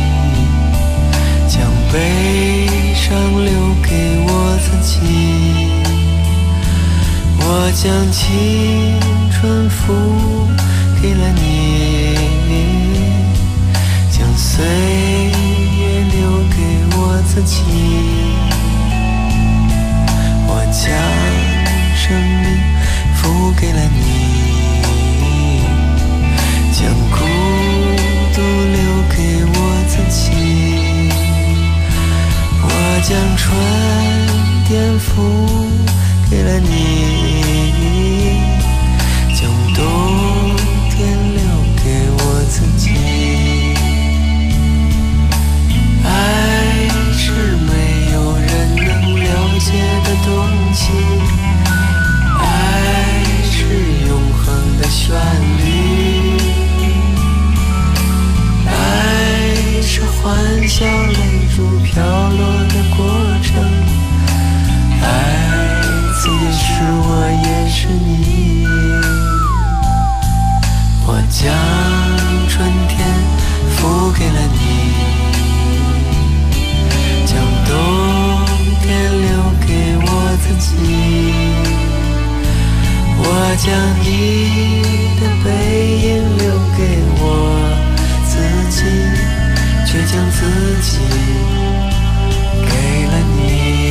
将悲伤留给我自己，我将青春付给了你，将岁月留给我自己，我将生命付给了你，将孤独留给我自己，我将春天付给了你，将冬天留给我自己。爱是没有人能了解的东西，爱是永恒的旋律，爱是欢笑泪珠飘落的过程，爱自也是我也是你，我将春天付给了你，将冬天留给我自己，我将你的背影留给我自己，却将自己给了你。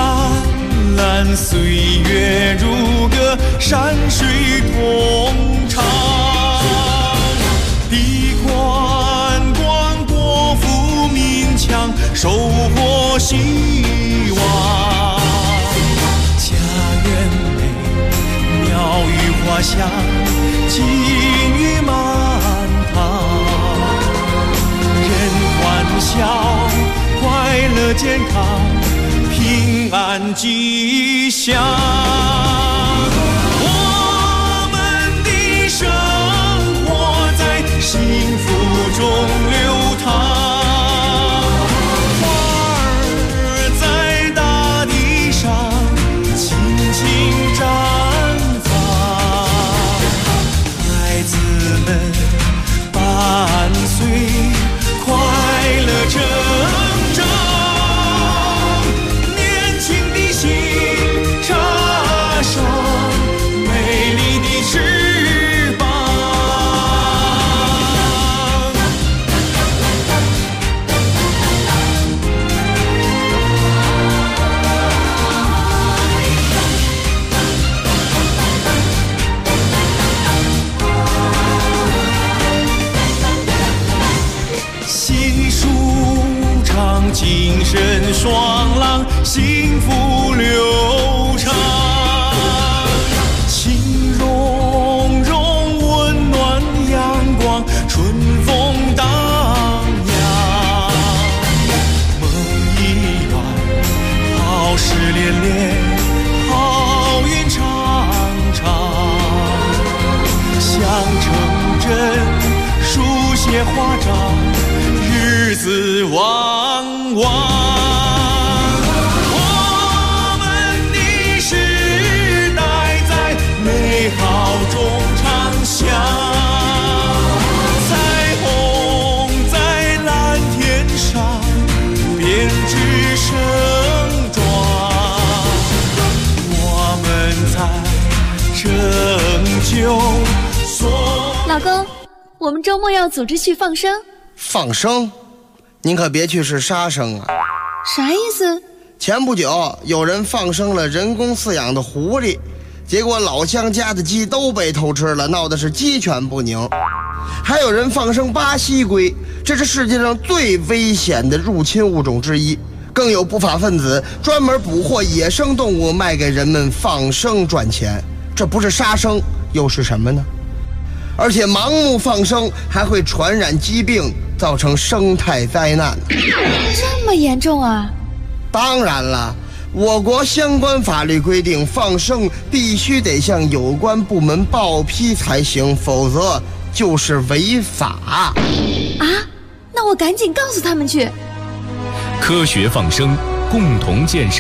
蓝，岁月如歌，山水同唱。地宽广，国富民强，收获希望。家园美，鸟语花香，金玉满堂。人欢笑，快乐健康，平安吉祥。我们的生活在幸福中流淌。伴随快乐成长，年轻的心插上美丽的翅膀。精神爽朗，幸福流畅，情融融，温暖阳光，春风荡漾。梦一晚，好事连连，好运常常。想成真，书写华章，日子旺旺。我们的时代在美好中唱响，彩虹在蓝天上编织盛装。我们在拯救所。 老公，我们周末要组织去放生。 放生？您可别去是杀生啊！ 啥意思？ 前不久有人放生了人工饲养的狐狸，结果老乡家的鸡都被偷吃了，闹的是鸡犬不宁。还有人放生巴西龟，这是世界上最危险的入侵物种之一。更有不法分子专门捕获野生动物卖给人们放生赚钱，这不是杀生又是什么呢？而且盲目放生还会传染疾病，造成生态灾难。 这么严重啊？ 当然了，我国相关法律规定，放生必须得向有关部门报批才行，否则就是违法。 啊？那我赶紧告诉他们去。 科学放生，共同建设。